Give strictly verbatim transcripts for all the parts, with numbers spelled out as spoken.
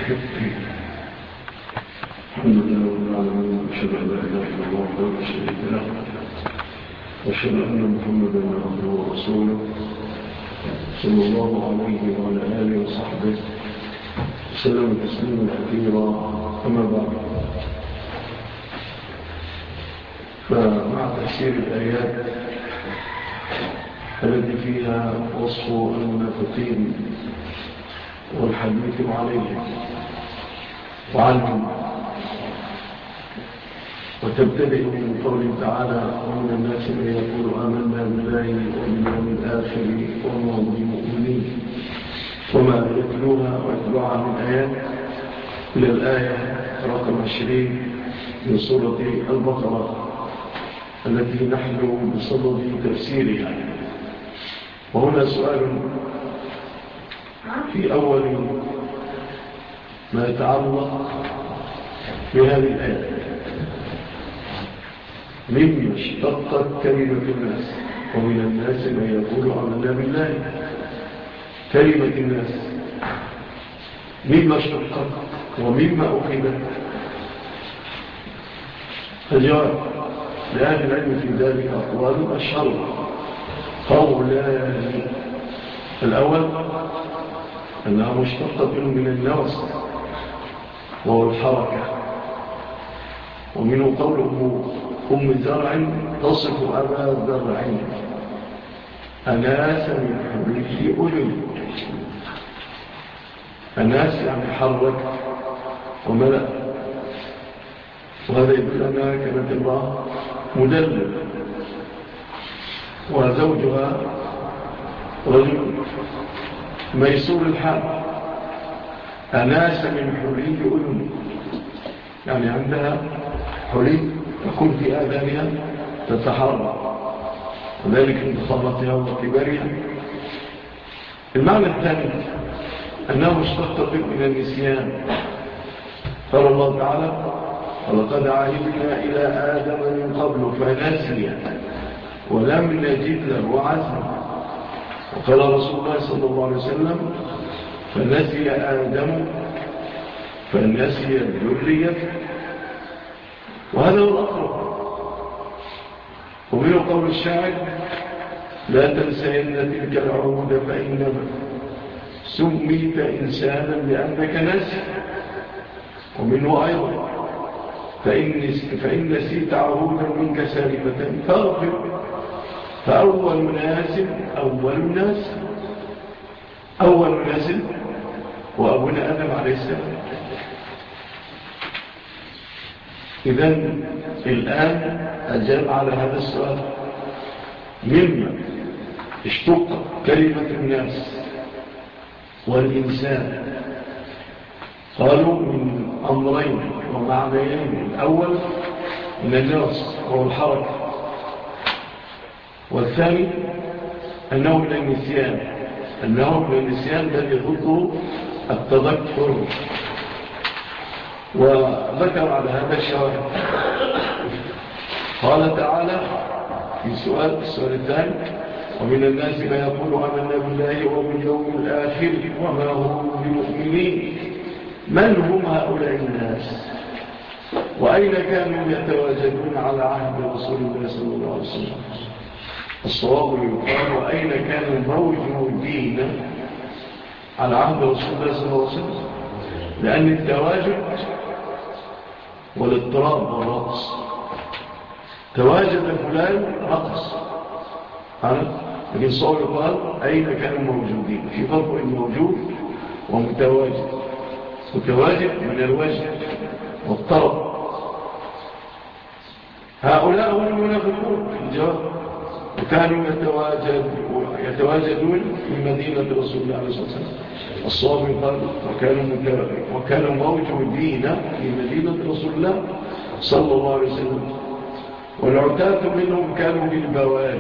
الحمد لله رب العالمين، أشهد أن لا إله إلا الله وحده لا شريك له، وأشهد أن محمدا عبده ورسوله صلى الله عليه وعلى آله وصحبه وسلم تسليما كثيرا. أما بعد، فمع تفسير الآيات التي فيها وصف المنافقين والحديث عليهم وعنهم، وتبتدئ من قوله تعالى: ومن الناس من يقول آمنا بالله وباليوم الآخر وما هم بمؤمنين، وما يتلوها ويتلوها من آيات إلى الآية رقم عشرين من سورة البقرة التي نحن بصدد تفسيرها. وهنا سؤال في أول ما يتعلق بهذه الآية: مما اشتقت كلمة الناس؟ ومن الناس من يقول آمنا بالله. كلمة الناس مما اشتقت ومما أخذت؟ الجواب: لأهل العلم في ذلك أقوال أشهر. قولان: الأول أنها مشتقة من النوس وهو الحركة، ومنه قوله أم زرع تصف أبا زرع أناس من حبه أذن. أناس يعني حرك وملأ، وهذا يدل أنها كانت الله مدلل، وزوجها رجل ميسور الحال. أناس من حلي أذن يعني عندها حلي تكون في آذانها تتحرك، وذلك انتصاراتها وكبارها. المعنى الثاني أنه اشتقت من النسيان. قال الله تعالى: ولقد عهدنا إلى آدم من قبل فنسي ولم نجد له عزما. وقال رسول الله صلى الله عليه وسلم: فنسي آدم فنسي الذرية. وهذا هو الأقرب. ومنه قول الشاعر: لا تنسين تلك العهود فإنما سميت إنسانا لأنك نسي. ومنه أيضا: فإن, فإن نسيت عهودا منك سالفة فاغفر. فأول ناس أول الناس أول الناس وأبونا آدم عليه السلام. إذن الآن أجاب على هذا السؤال: مما اشتق كلمة الناس والإنسان؟ قالوا من أمرين ومعنيين: الأول من الناس وهو الحركة، والثاني أنه من النسيان أنه من النسيان الذي ضده التذكر. وذكر على هذا الشواهد. قال تعالى في سؤال السؤال الثاني: ومن الناس ما يقول آمنا بالله وباليوم الآخر وما هم بمؤمنين. من هم هؤلاء الناس؟ وأين كانوا يتواجدون على عهد رسول الله صلى الله عليه وسلم؟ الصواب يقال: وأين كانوا موجودين على عهد رسول الله صلى الله عليه وسلم، لأن التواجد والاضطراب والرقص. تواجد فلان رقص، لكن الصواب يقال: أين كانوا موجودين؟ في فرق الموجود ومتواجد. متواجد من الوجه والطرب. هؤلاء هم المنافقون في الجواب، وكانوا يتواجد يتواجدون في مدينة رسول الله عليه الصلاة والسلام. الصواب يقال: وكانوا, وكانوا موجودين في مدينة رسول الله صلى الله عليه وسلم. والعتاة منهم كانوا بالبوادي.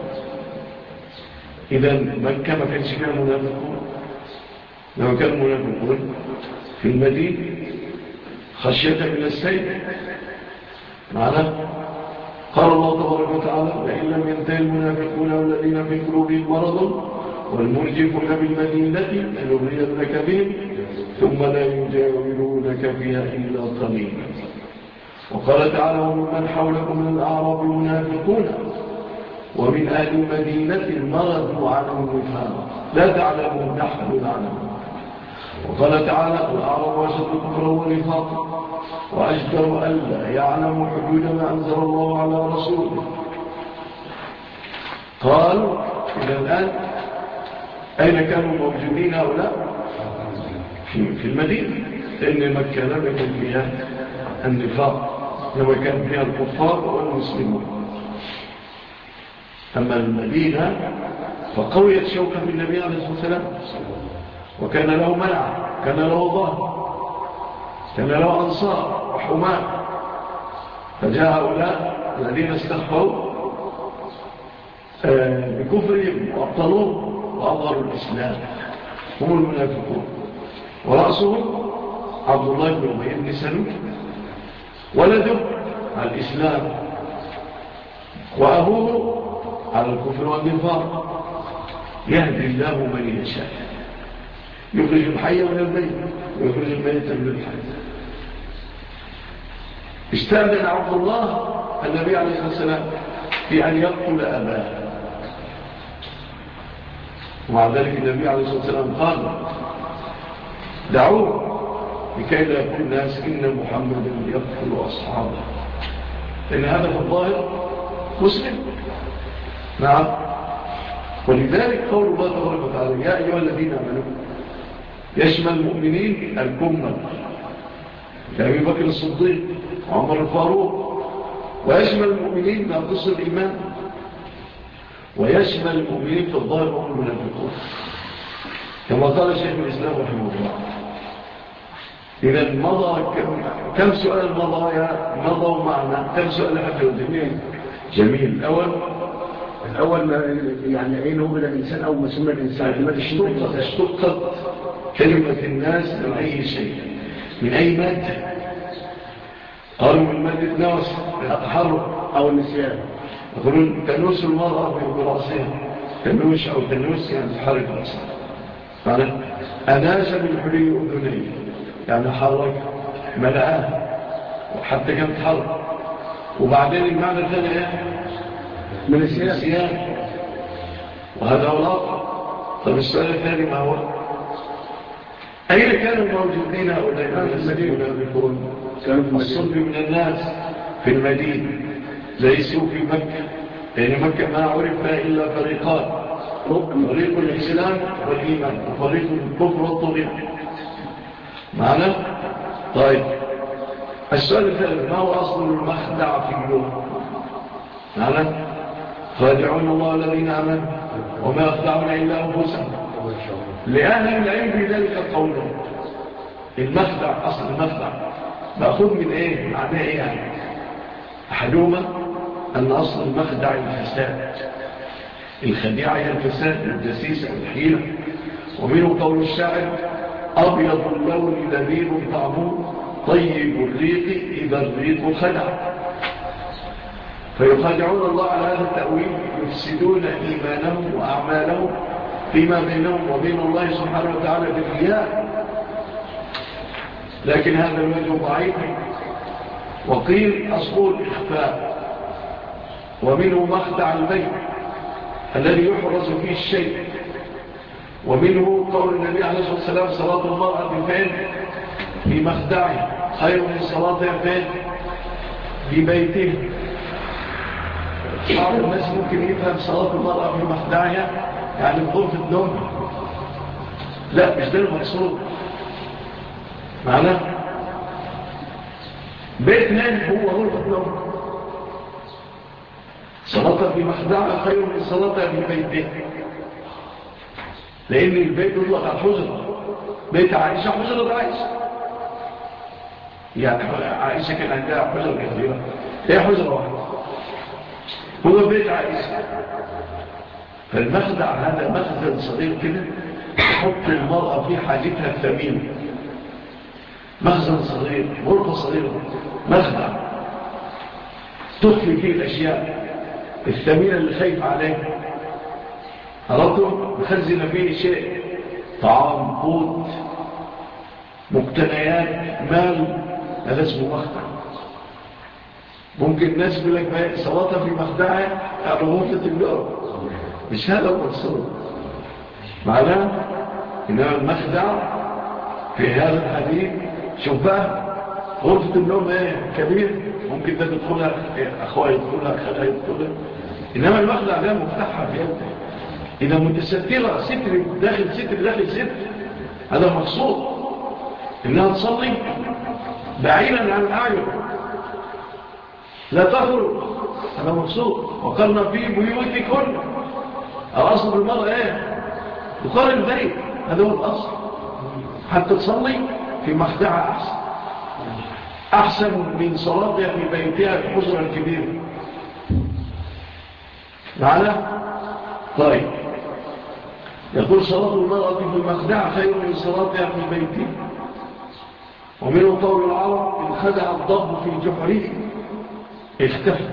إذن مكة ما كانش فيها منافقون. لو كانوا منافقون في المدينة خشية من السيف معنا. قال الله تبارك وتعالى: لئن لم ينتهي المنافقون والذين في قلوبهم مرض والمرجفون بالمدينة لنغرينك بهم ثم لا يجاورونك فيها إلا قليلا. وقال تعالى ومن حولكم من الأعراب منافقون ومن أهل المدينة مرضوا على النفاق لا تعلمون نحن نعلم. وقال تعالى الأعراب أشد كفرا ونفاقا وأجدر ألا يعلم حدود ما أنزل الله على رسوله. قال إلى الآن أين كانوا موجودين هؤلاء؟ في المدينة، لأن مكة لم يكن فيها النفاق، لما كان فيها الكفار والمسلمون. أما المدينة فقويت شوكة بالنبي عليه الصلاة والسلام، وكان له منع، كان له ظهر، كان له أنصار وحماة. فجاء هؤلاء الذين استخفوا بكفرهم وأبطلوه وأظهروا الإسلام، هم المنافقون. ورأسهم عبد الله بن أبي بن سلول، ولده على الإسلام وأبوه على الكفر والنفاق. يهدي الله من يشاء، يخرج الحي من الميت ويخرج الميت من الحي. استأذن عبد الله النبي عليه الصلاة والسلام في أن يقتل أباه، ومع ذلك النبي عليه الصلاة والسلام قال دعوه لكي لا يقول الناس إن محمدا يقتل أصحابه، لأن هذا في الظاهر مسلم. نعم. ولذلك قول الله تبارك وتعالى يا أيها الذين آمنوا يشمل المؤمنين الكمل كأبي بكر الصديق وعمر الفاروق، ويشمل المؤمنين ما قص الإيمان، ويشمل المؤمنين في الظاهر وهم المنافقون، كما قال شيخ الإسلام رحمه الله. إذا مضى كم سؤال مضى يا مضى معنا كم سؤال حفظ جميل جميل. الأول الأول ما يعني أين هو بدأ الإنسان أو مسمى الإنسان اشتقت اشتقت كلمة الناس من أي شيء، من أي مادة. قالوا من مادة نوس التحرك أو النسيان. يقولون تنوس المرأة في رأسها، تنوش أو تنوس يعني تحرك رأسها. معنى أناس من حلي أذنيه يعني حرك ملآه وحتى كان تحرك. وبعدين المعنى الثاني من السيان، وهذا هو الأصل. طب السؤال الثاني ما هو؟ أين كانوا موجودين هؤلاء المنافقون؟ كانوا في الصلب من الناس في المدينة، ليسوا في مكة، لأن مكة ما عرف إلا فريقان، فريق الإسلام والإيمان وفريق الكفر والطغيان. معنا؟ طيب السؤال الثالث ما هو أصل المخدع في اللغة؟ معنا؟ خادعون الله الذين آمنوا وما يخدعون إلا أنفسهم. لأهل العلم في ذلك القول المخدع، أصل المخدع مأخذ من إيه؟ معناه إيه يعني؟ أحدهما أن أصل المخدع الفساد، الخديعة هي الفساد والدسيسة والحيلة. ومنه قول الشاعر أبيض اللون لذيذ طعمه طيب الريق إذا الريق خدع. فيخادعون الله على هذا التأويل، يفسدون إيمانهم وأعمالهم فيما بينهم وبين الله سبحانه وتعالى بالرياء. لكن هذا الوجه ضعيف، وقيل أصل الإخفاء. ومنه مخدع البيت الذي يحرز فيه الشيء. ومنه قول النبي عليه الصلاة والسلام صلاة المرأة فين؟ في مخدعه خير من صلاتها فين؟ في بيته. بعض الناس ممكن يفهم صلاة المرأة في مخدعها يعني في غرفة نوم. لا، مش ده المقصود. معناه بيت نام هو غرفة نوم، صلاتها في مخدعها خير من صلاتها في بيته، لأن البيت يطلق على الحجرة. بيت عائشة حجرة عائشة، يعني عائشة كان عندها حجرة كثيرة، هي حجرة واحدة، هو بيت عائشة. فالمخدع هذا مخزن صغير كده تحط المرأة في حاجتها الثمينة، مخزن صغير، غرفة صغيرة، مخدع تخفي فيه الأشياء الثمينة اللي خايف عليها. أردتم مخزن فيه شيء، طعام، قوت، مقتنيات، مال، هذا اسمه مخدع. ممكن الناس يقول لك صلاتها في مخدعها على غرفة النوم، مش هذا المقصود. معناه إنما المخدع في هذا الحديث شوفها غرفة النوم ايه كبير، ممكن ده تدخلها أخوة يدخلها، خلها يدخلها، إنما المخدع ده مفتحها في يده، إذا متسترة ستر داخل ستر داخل ستر، هذا مقصود. إنها تصلي بعيدا عن الأعين، لا تخرج، هذا مقصود. وقرنا في بيوتكن، الأصل بالمرأة ايه؟ تقر البيت، هذا هو الأصل. حتى تصلي في مخدعها أحسن، أحسن من صلاتها في بيتها في الحجرة الكبيرة. معنا؟ طيب، يقول صلاة المرأة في المخدع خير من صلاتها في بيتها. ومنه قول العرب إن خدع الضب في جحره اختفى.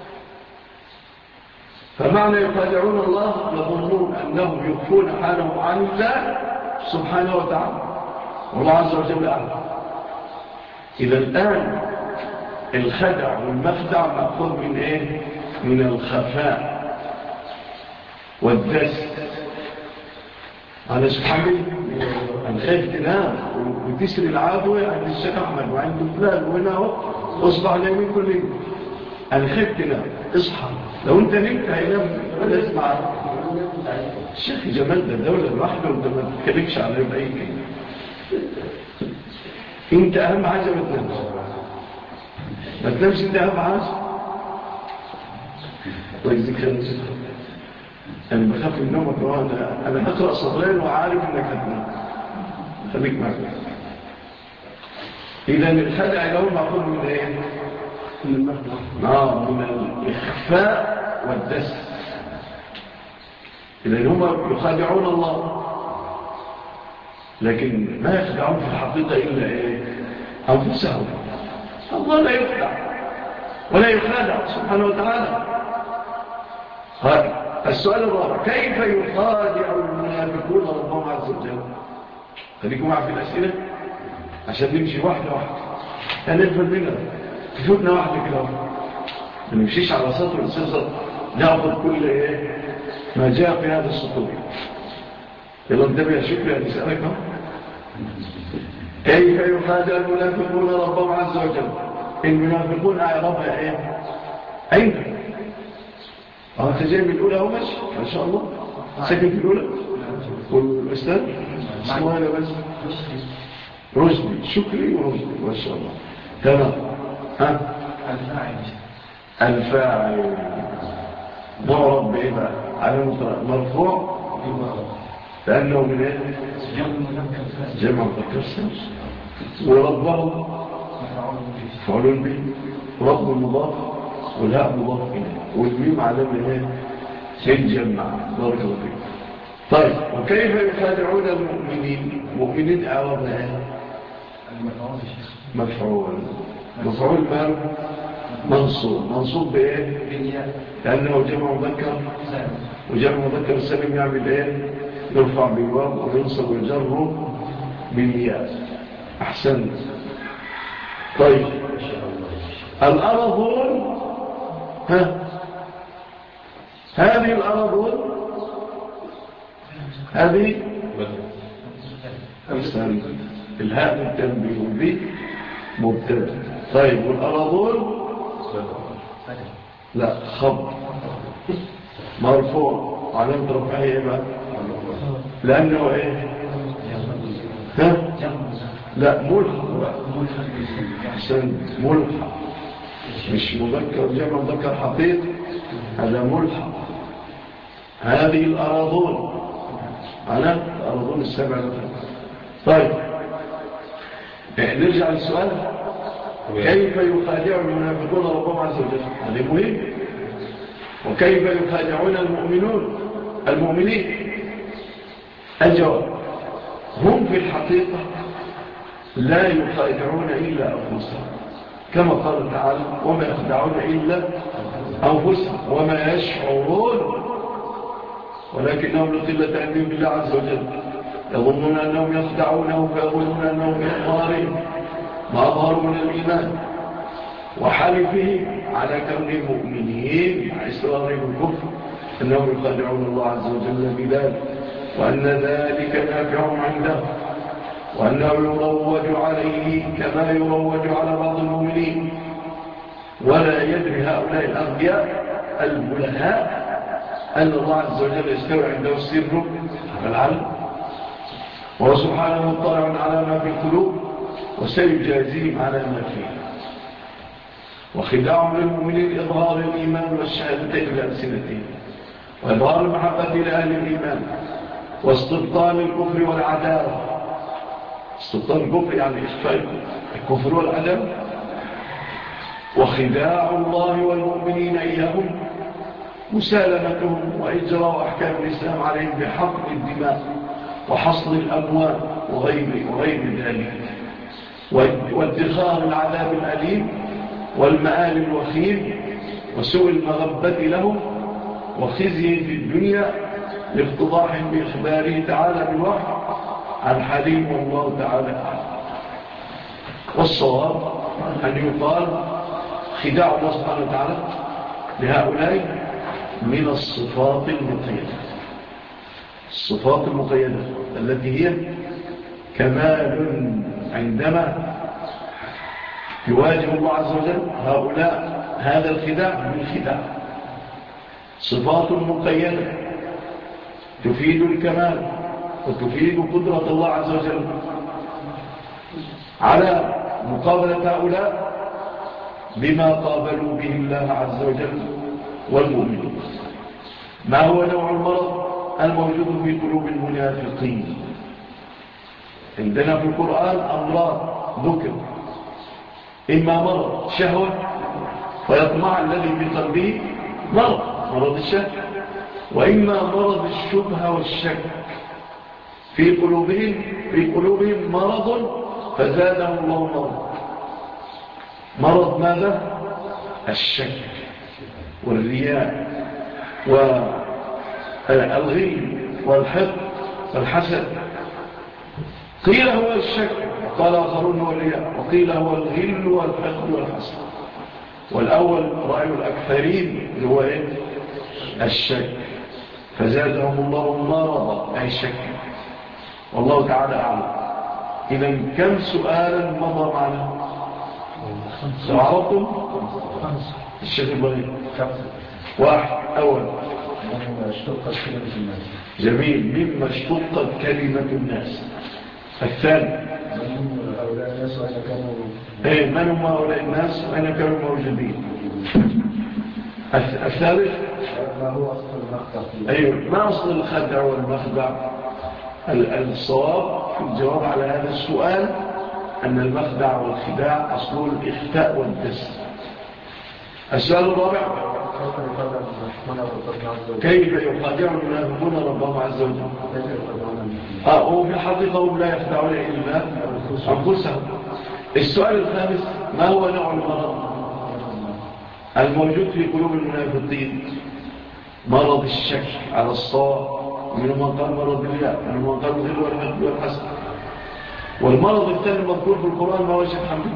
فمعنى يخادعون الله يظنون أنهم يخفون حالهم عن الله سبحانه وتعالى، والله عز وجل أعلم. إذا الآن الخدع والمخدع مأخذ من إيه؟ من الخفاء والدس. أنا سبحانه الخير تنام وتسري العادوة عند الشيخ أحمد وعند فلان وهنا أصبح نايمين كل يوم. الخير تنام، اصحى، لو أنت نمت هينام ولا اسمع. الشيخ جمال ده الدولة الواحدة وانت ما تتكلمش على بأي كلمة. انت أهم حاجة ما تنامش، ما تنامش، انت أهم حاجة. الله يجزيك خير. أنا بخاف من نومك، أنا أنا هقرأ صدرين وعارف إنك هتنام، خليك معك. إذا الخدع لهم معقول من إيه؟ من المخدع، آه من الإخفاء والدس. إذا هم يخادعون الله، لكن ما يخدعون في الحقيقة إلا إيه؟ أنفسهم. الله لا يخدع ولا يخادع سبحانه وتعالى. السؤال الرابع، كيف يخادع المنافقون ربهم عز وجل؟ خليكم معي في الأسئلة عشان نمشي واحدة واحدة، هنفهم منها تفوتنا واحدة كده، ما نمشيش على سطر وسطر، نأخذ كل إيه ما جاء في هذا السطور. يلا انتبه يا شكري أن نسألك. كيف يخادع المنافقون ربهم عز وجل؟ المنافقون أعرفها إيه؟ أين؟ أنت جاي من الأولى هو ماشي ما شاء الله، ساكن في الأولى. والأستاذ اسمه أنا بس رشدي، شكري ورشدي ما شاء الله. تمام. ها؟ الفاعل. الفاعل معرب بإيه بقى؟ علامة مرفوع لأنه من إيه؟ جمع مذكر سالم. وربه فعل به، رب مضاف والهاء مضاف إليه والميم علامة إيه؟ الجمع. بارك الله فيك. طيب، وكيف يخادعون المؤمنين؟ مؤمنين أعرضها إيه؟ مفعول. مفعول ما منصوب. منصوب بإيه؟ لأنه جمع مذكر، وجمع مذكر سالم يعمل إيه؟ يرفع بالواو وينصب ويجر بالياء. أحسن. طيب، الأرضون، ها هذه الأرضون هذه أحسن. الهاء التنبيه به مبتدأ. طيب، والأرضون لا خبر مرفوع علامة رفعه ايه بقى؟ لأنه ايه؟ ها؟ لا ملحق بقى. أحسن، ملحق مش مذكر جمع مذكر حقيقي، هذا ملحق. هذه الأراضون على الأراضون السبع. طيب، نرجع للسؤال، كيف يخادع المنافقون ربهم عز وجل؟ هذا مهم. وكيف يخادعون المؤمنون المؤمنين؟ الجواب، هم في الحقيقة لا يخادعون إلا أنفسهم، كما قال تعالى وما يخدعون إلا أنفسهم وما يشعرون ولكنهم لقلة علمهم بالله عز وجل يظنون أنهم يخدعونه فيظنون أنهم بإظهارهم ما أظهروا من الإيمان وحلفهم على كونهم مؤمنين مع إصرارهم الكفر أنهم يخدعون الله عز وجل بذلك وأن ذلك نافع عنده وأنه يروج عليه كما يروج على بعض المؤمنين ولا يدري هؤلاء الأغبياء البلهاء أن الله عز وجل يستوى عنده السر والعلم وهو سبحانه مطلع على ما في القلوب وسيجازيهم على ما فيه وخداعهم للمؤمنين إظهار الإيمان والشهادتين بألسنتهم وإظهار المحبة لأهل الإيمان واستبطان الكفر والعداوة استبطان الكفر يعني إخفاء الكفر والعداوة وخداع الله والمؤمنين إياهم مسالمتهم وإجراء أحكام الإسلام عليهم بحقن الدماء وحصل الأموال وغير, وغير ذلك وادخار العذاب الأليم والمآل الوخيم وسوء المغبة لهم وخزي في الدنيا لافتضاح بإخباره تعالى بالوحي عن حليم والله تعالى والصواب أن يقال خداع الله سبحانه وتعالى لهؤلاء من الصفات المقيدة الصفات المقيدة التي هي كمال عندما يواجه الله عز وجل هؤلاء هذا الخداع بالخداع صفات مقيدة تفيد الكمال وتفيد قدرة الله عز وجل على مقابلة هؤلاء بما قابلوا به الله عز وجل والمؤمنين ما هو نوع المرض الموجود في قلوب المنافقين عندنا في القرآن أمراض ذكر إما مرض شهوة فيطمع الذي في قلبه مرض مرض الشهوة وإما مرض الشبهة والشك في قلوبهم في قلوبهم مرض فزادهم الله مرض مرض ماذا؟ الشك والرياء والغي والحقد والحسد قيل هو الشك وقال آخرون هو الرياء وقيل هو الغل والحقد والحسد والأول رأي الأكثرين هو إيه؟ الشك فزادهم الله مرضا أي شك والله تعالى أعلم إذن كم سؤالا مضى معنا سأعرضتم الشيخ البغير واحد أول مما اشتقت كلمة الناس جميل مما اشتقت كلمة الناس الثاني من هم هؤلاء الناس وأين كانوا ايه من هم هؤلاء الناس وأين كانوا موجودين الثالث ما هو أصل المخدع أيوه ما أصل الخدع والمخدع الصواب في الجواب على هذا السؤال أن المخدع والخداع أصل الإخفاء والدس السؤال الرابع كيف يخادع المنافقون ربهم عز وجل آه وفي الحقيقة هم لا يخدعون إلا أنفسهم السؤال الخامس ما هو نوع المرض الموجود في قلوب المنافقين مرض الشك على الصواب منهم من قال مرض الرياء منهم من قال الغل والحقد والحسد والمرض الثاني المذكور في القرآن ما هو شيء حمد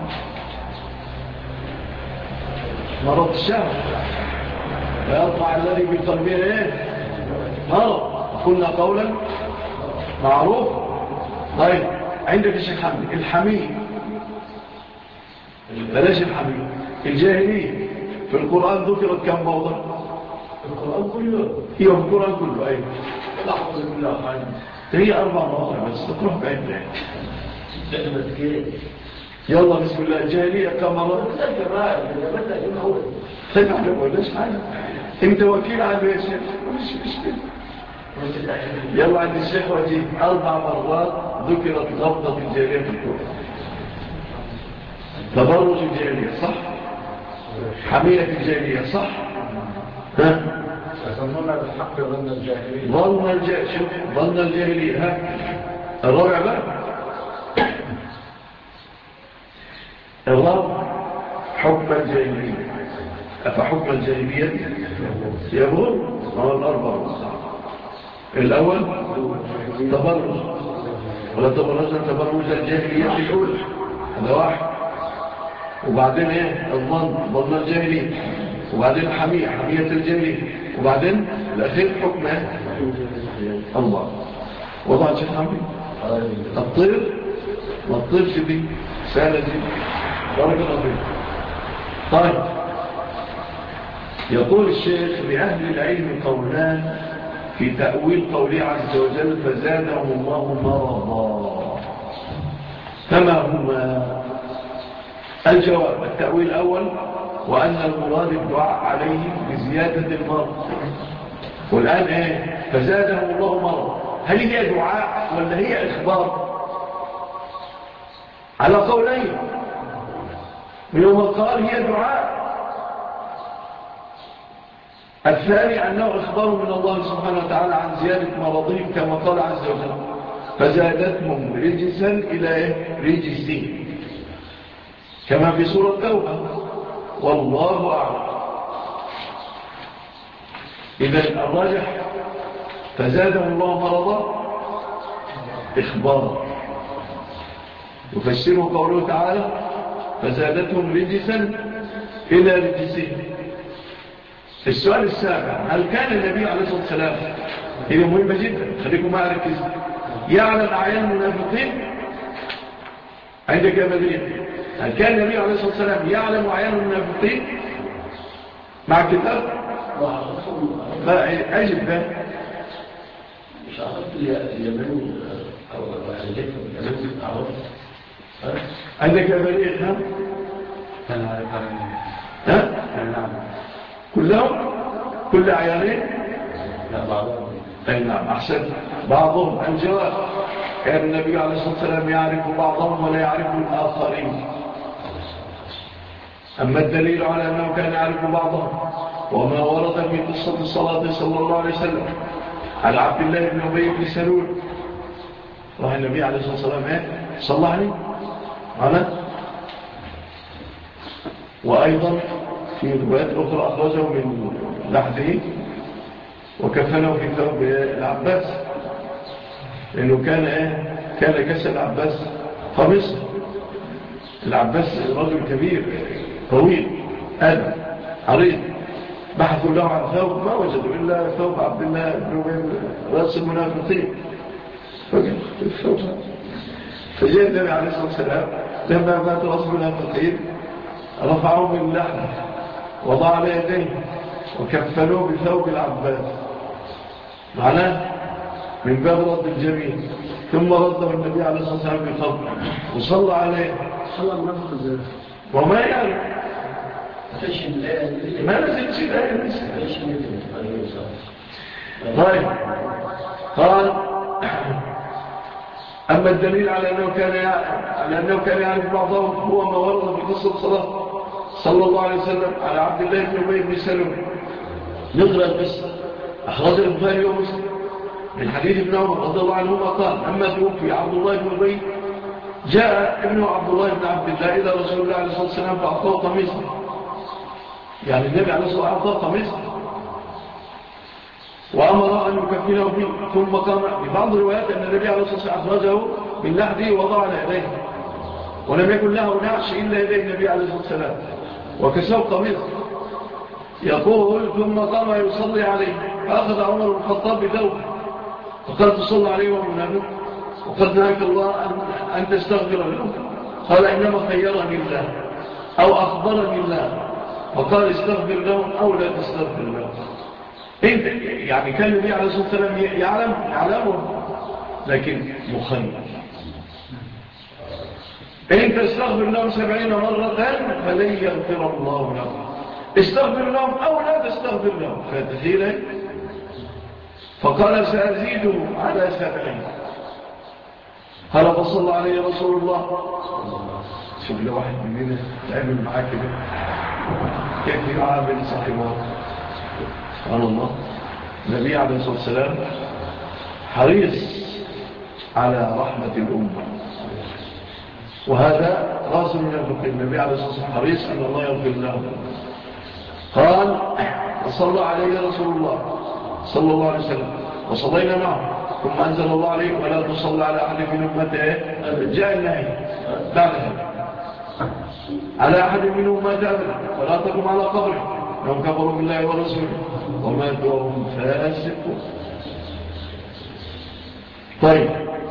مرض الشهوة لا يطلع الذي في قلبه ايه مرض قلنا قولا معروف طيب عندك الشيخ حمد الحميد بلاش الحميد الجاهلية في القرآن ذكرت كم موضع القرآن كله ايوه في القرآن كله ايوه لا حفظ بالله حاجة هي أربع مواضع بس تروح بعيد بعيد كلمة كيف يلا بسم الله الجاهلية كم مرة لا جماعة إذا بدأ يوم أول طيب احنا بقولناش حاجة انت وكيل عنه يا شيخ مش مشكلة يلا عند الشيخ وجيه أربع مرات ذكرت غبطة الجاهلية في القرآن تبرج الجاهلية صح حمية الجاهلية صح ها يظنون بالحق ظن الجاهلية ظن الجاهلية شوف ظن الجاهلية ها الرابع بقى الرابع حكم الجاهلية أفحكم الجاهلية يبغض هو الأربع الأول تبرج، ولا تبرجنا تبرج الجاهلية الأولى، هذا واحد. وبعدين ايه الظن، ظن الجاهلية، وبعدين حمية، حمية الجاهلية، وبعدين الأخير حكمه الله. وضعت شيخ عمي الطير ما الطير دي سهلة دي بارك الله فيك. طيب يقول الشيخ لأهل العلم قولان في تأويل قوله عز وجل فزادهم الله مرضا، فما هما؟ الجواب التأويل الأول وأن المراد الدعاء عليهم بزيادة المرض. والآن ايه فزادهم الله مرضا، هل هي دعاء ولا هي إخبار؟ على قولين، منهم قال هي دعاء، الثاني أنه إخبار من الله سبحانه وتعالى عن زيادة مرضهم كما قال عز وجل فزادتهم رجسا إلى رجسين كما في سورة التوبة، والله أعلم. إذن الراجح فزادهم الله مرضا إخبار، يفسره قوله تعالى فزادتهم رجسا إلى رجسين. السؤال السابع هل كان النبي عليه الصلاة والسلام، هي مهمة جدا خليكم معي ركزوا، يعلم أعيان المنافقين عندك يا بدرين؟ هل كان النبي عليه الصلاة والسلام يعلم أعيان المنافقين مع الكتاب؟ لا أجب ده مش عرفت اليمن أو عندك اليمن عرفت عندك يا بدرين؟ ها؟ كان عارف ها؟ نعم كلهم كل أعيانين؟ لا بعضهم. أي نعم أحسن. بعضهم الجواب كان النبي عليه الصلاة والسلام يعرف بعضهم ولا يعرف الآخرين. أما الدليل على أنه كان يعرف بعضهم وما ورد في قصة الصلاة صلى الله عليه وسلم على عبد الله بن أبي بن سلول، راح النبي عليه الصلاة والسلام ايه صلى عليه على، وأيضا في روايات أخرى أخرجه من لحده وكفنه في ثوب العباس، لأنه كان إيه؟ كان كسر العباس قميص. العباس رجل كبير طويل آدم عريض، بحثوا له عن ثوب ما وجدوا إلا ثوب عبد الله بن أبي رأس المنافقين، فجاء النبي عليه الصلاة والسلام لما مات رأس المنافقين رفعوه من لحمه وضع على يديه وكفلوه بثوب العباس، معناه من باب رد الجميل. ثم رده النبي عليه الصلاة والسلام بقبر وصلى عليه صلى الله عليه وسلم وما يعلم ما نزلت الآية. طيب قال أما الدليل على أنه كان على أنه كان يعرف بعضهم هو ما ورد في قصة الصلاة صلى الله عليه وسلم على عبد الله بن أبي بن سلول. نقرأ القصة أخرج البخاري ومسلم من حديث ابن عمر رضي الله عنهما قال أما توفي عبد الله بن أبي جاء ابنه عبد الله بن عبد الله إلى رسول الله عليه الصلاة والسلام فأعطاه قميصا، يعني النبي عليه الصلاة والسلام أعطاه قميصا وأمر أن يكفنه فيه. ثم قام ببعض الروايات أن النبي عليه الصلاة والسلام أخرجه من لحده ووضع على يديه ولم يكن له نعش إلا يدي النبي عليه الصلاة والسلام وكسوه قميص. يقول ثم قام يصلي عليه فأخذ عمر بن الخطاب بثوبه وقال تصلى عليه ومنافق وقد نهاك الله أن تستغفر له. قال إنما خيرني الله أو أخبرني الله وقال استغفر لهم أو لا تستغفر لهم. انت يعني كان النبي عليه الصلاة والسلام يعلم يعلمه لكن مخير. إن تستغفر لهم سبعين مرة فلن يغفر الله لهم، استغفر لهم أو لا تستغفر لهم فتخيله. فقال سأزيده على سبعين. قال فصلى عليه رسول الله. شوف لو واحد مننا تعمل معاه كده كيف يعامل صاحبه. سبحان الله. النبي عليه الصلاة والسلام حريص على رحمة الأمة، وهذا راس من الفقه. النبي عليه الصلاة والسلام حريص أن الله يغفر له. قال صلى عليه رسول الله صلى الله عليه وسلم وصلينا معه ثم أنزل الله عليه ولا تصلى على أحد من أمته جاء النهي بعد ذلك على أحد من أمته أبدا ولا تقم على قبره لهم كفروا بالله ورسوله وماتوا وهم فاسقون. طيب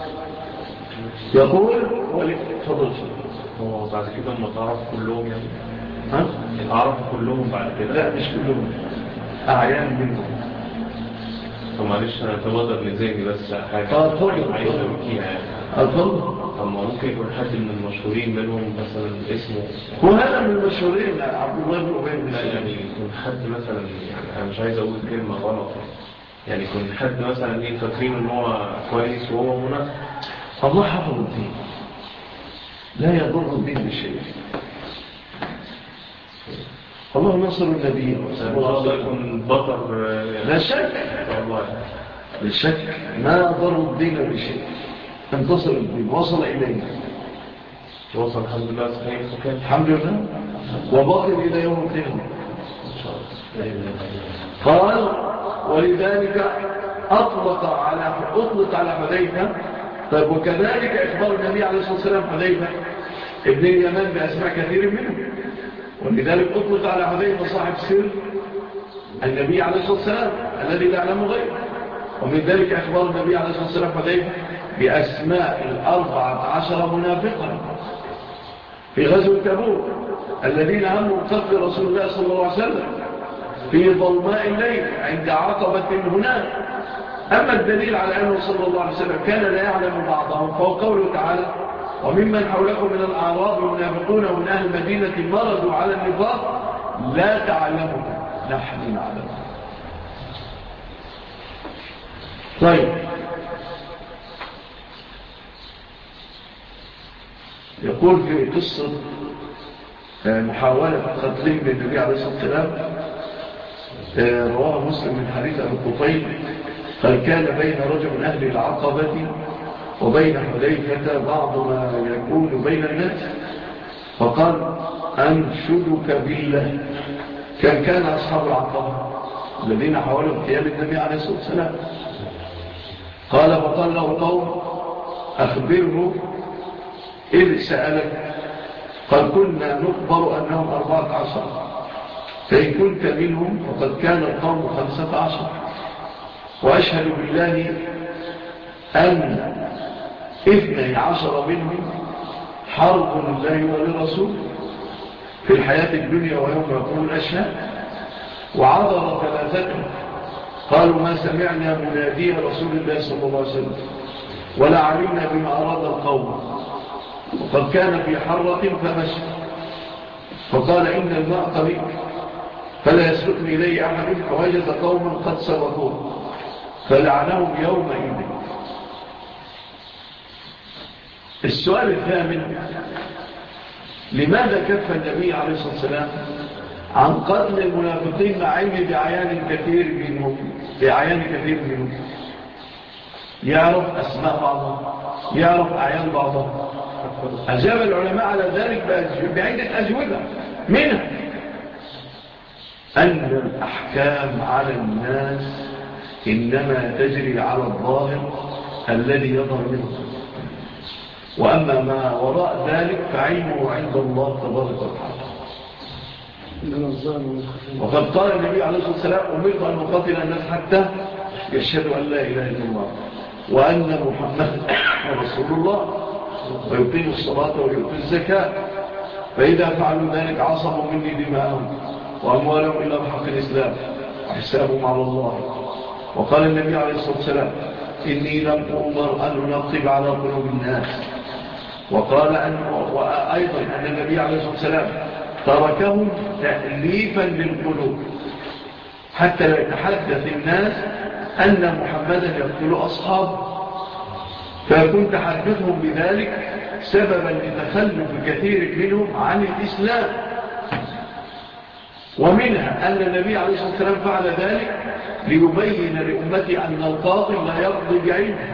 يقول ولي تفضل هو بعد كده ما تعرف كلهم يعني ها؟ تعرف كلهم بعد كده؟ لا مش كلهم، أعيان منهم. طب معلش أنا أتوضر لذيني بس حاجة أتفضل عايز أبكيها يعني. أتفضل. طب ما ممكن يكون حد من المشهورين منهم مثلا اسمه هو هذا من المشهورين عبد الله بن أبي بن سلول. يعني يكون حد مثلا يعني أنا مش عايز أقول كلمة غلط يعني يكون حد مثلا إيه فاكرين إن هو كويس وهو منافق. الله حفظ الدين لا يضر الدين بشيء. الله نصر النبي الله يكون بطر لا شك والله لا شك ما ضر الدين بشيء. انتصر الدين وصل إلينا وصل الحمد لله صحيح وكان الحمد لله وباقي إلى يوم القيامة قال ولذلك أطلق على أطلق على حذيفة. طيب وكذلك إخبار النبي عليه الصلاة والسلام حذيفة ابن اليمان بأسماء كثير منه ولذلك أطلق على حذيفة صاحب سر النبي عليه الصلاة والسلام الذي لا يعلم غيره. ومن ذلك أخبار النبي عليه الصلاة والسلام حذيفة بأسماء الأربعة عشر منافقا في غزوة تبوك الذين هموا بقتل رسول الله صلى الله عليه وسلم في ظلماء الليل عند عقبة هناك. أما الدليل على أنه صلى الله عليه وسلم كان لا يعلم بعضهم فهو قوله تعالى وممن حولكم من الأعراب منافقون ومن أهل المدينة مرضوا على النفاق لا تعلمهم نحن نعلم. طيب يقول في قصة محاولة قتلهم للنبي عليه الصلاة والسلام رواه مسلم من حديث أبي الطفيل قال كان بين رجل من أهل العقبة وبين حذيفة بعض ما يكون بين الناس فقال أنشدك بالله. كان كان أصحاب العقبة الذين حاولوا اغتيال النبي عليه الصلاة والسلام قال فقال له قوم أخبره إذ سألك قال كنا نخبر أنهم أربعة عشر فإن كنت منهم وقد كان القوم خمسة عشر وأشهد بالله أن اثني عشر منهم حرب لله ولرسوله في الحياة الدنيا ويوم يقوم الأشهاد وعذر ثلاثة قالوا ما سمعنا منادي رسول الله صلى الله عليه وسلم ولا علمنا بما أراد القوم وقد كان في حرة فمشى فقال إن الماء طريق فلا يسبقني إلي أحد فوجد قوما قد سبقوه فلعنهم يومئذ. السؤال الثامن لماذا كف النبي عليه الصلاة والسلام عن قتل المنافقين مع علم بعيان كثير منهم بعيان كثير منهم يعرف أسماء بعضهم يعرف أعيان بعضهم. أجاب العلماء على ذلك بعدة أجوبة منها أن الأحكام على الناس إنما تجري على الظاهر الذي يظهر منه وأما ما وراء ذلك فعلمه عند الله تبارك وتعالى. وقد قال النبي عليه الصلاة والسلام أمرت أن أقاتل الناس حتى يشهدوا أن لا إله إلا الله وأن محمد رسول الله ويقيموا الصلاة ويؤتوا الزكاة فإذا فعلوا ذلك عصموا مني دماءهم وأموالهم إلا بحق الإسلام وحسابهم على الله. وقال النبي عليه الصلاة والسلام إني لم أؤمر أن أنقب على قلوب الناس. وقال أن وأيضا أن النبي عليه الصلاة والسلام تركهم تأليفا للقلوب حتى لا يتحدث الناس أن محمدا يقتل أصحابه فيكون تحدثهم بذلك سببا لتخلف كثير منهم عن الإسلام. ومنها أن النبي عليه الصلاة والسلام فعل ذلك ليبين لأمتي أن القاضي لا يقضي بعلمه.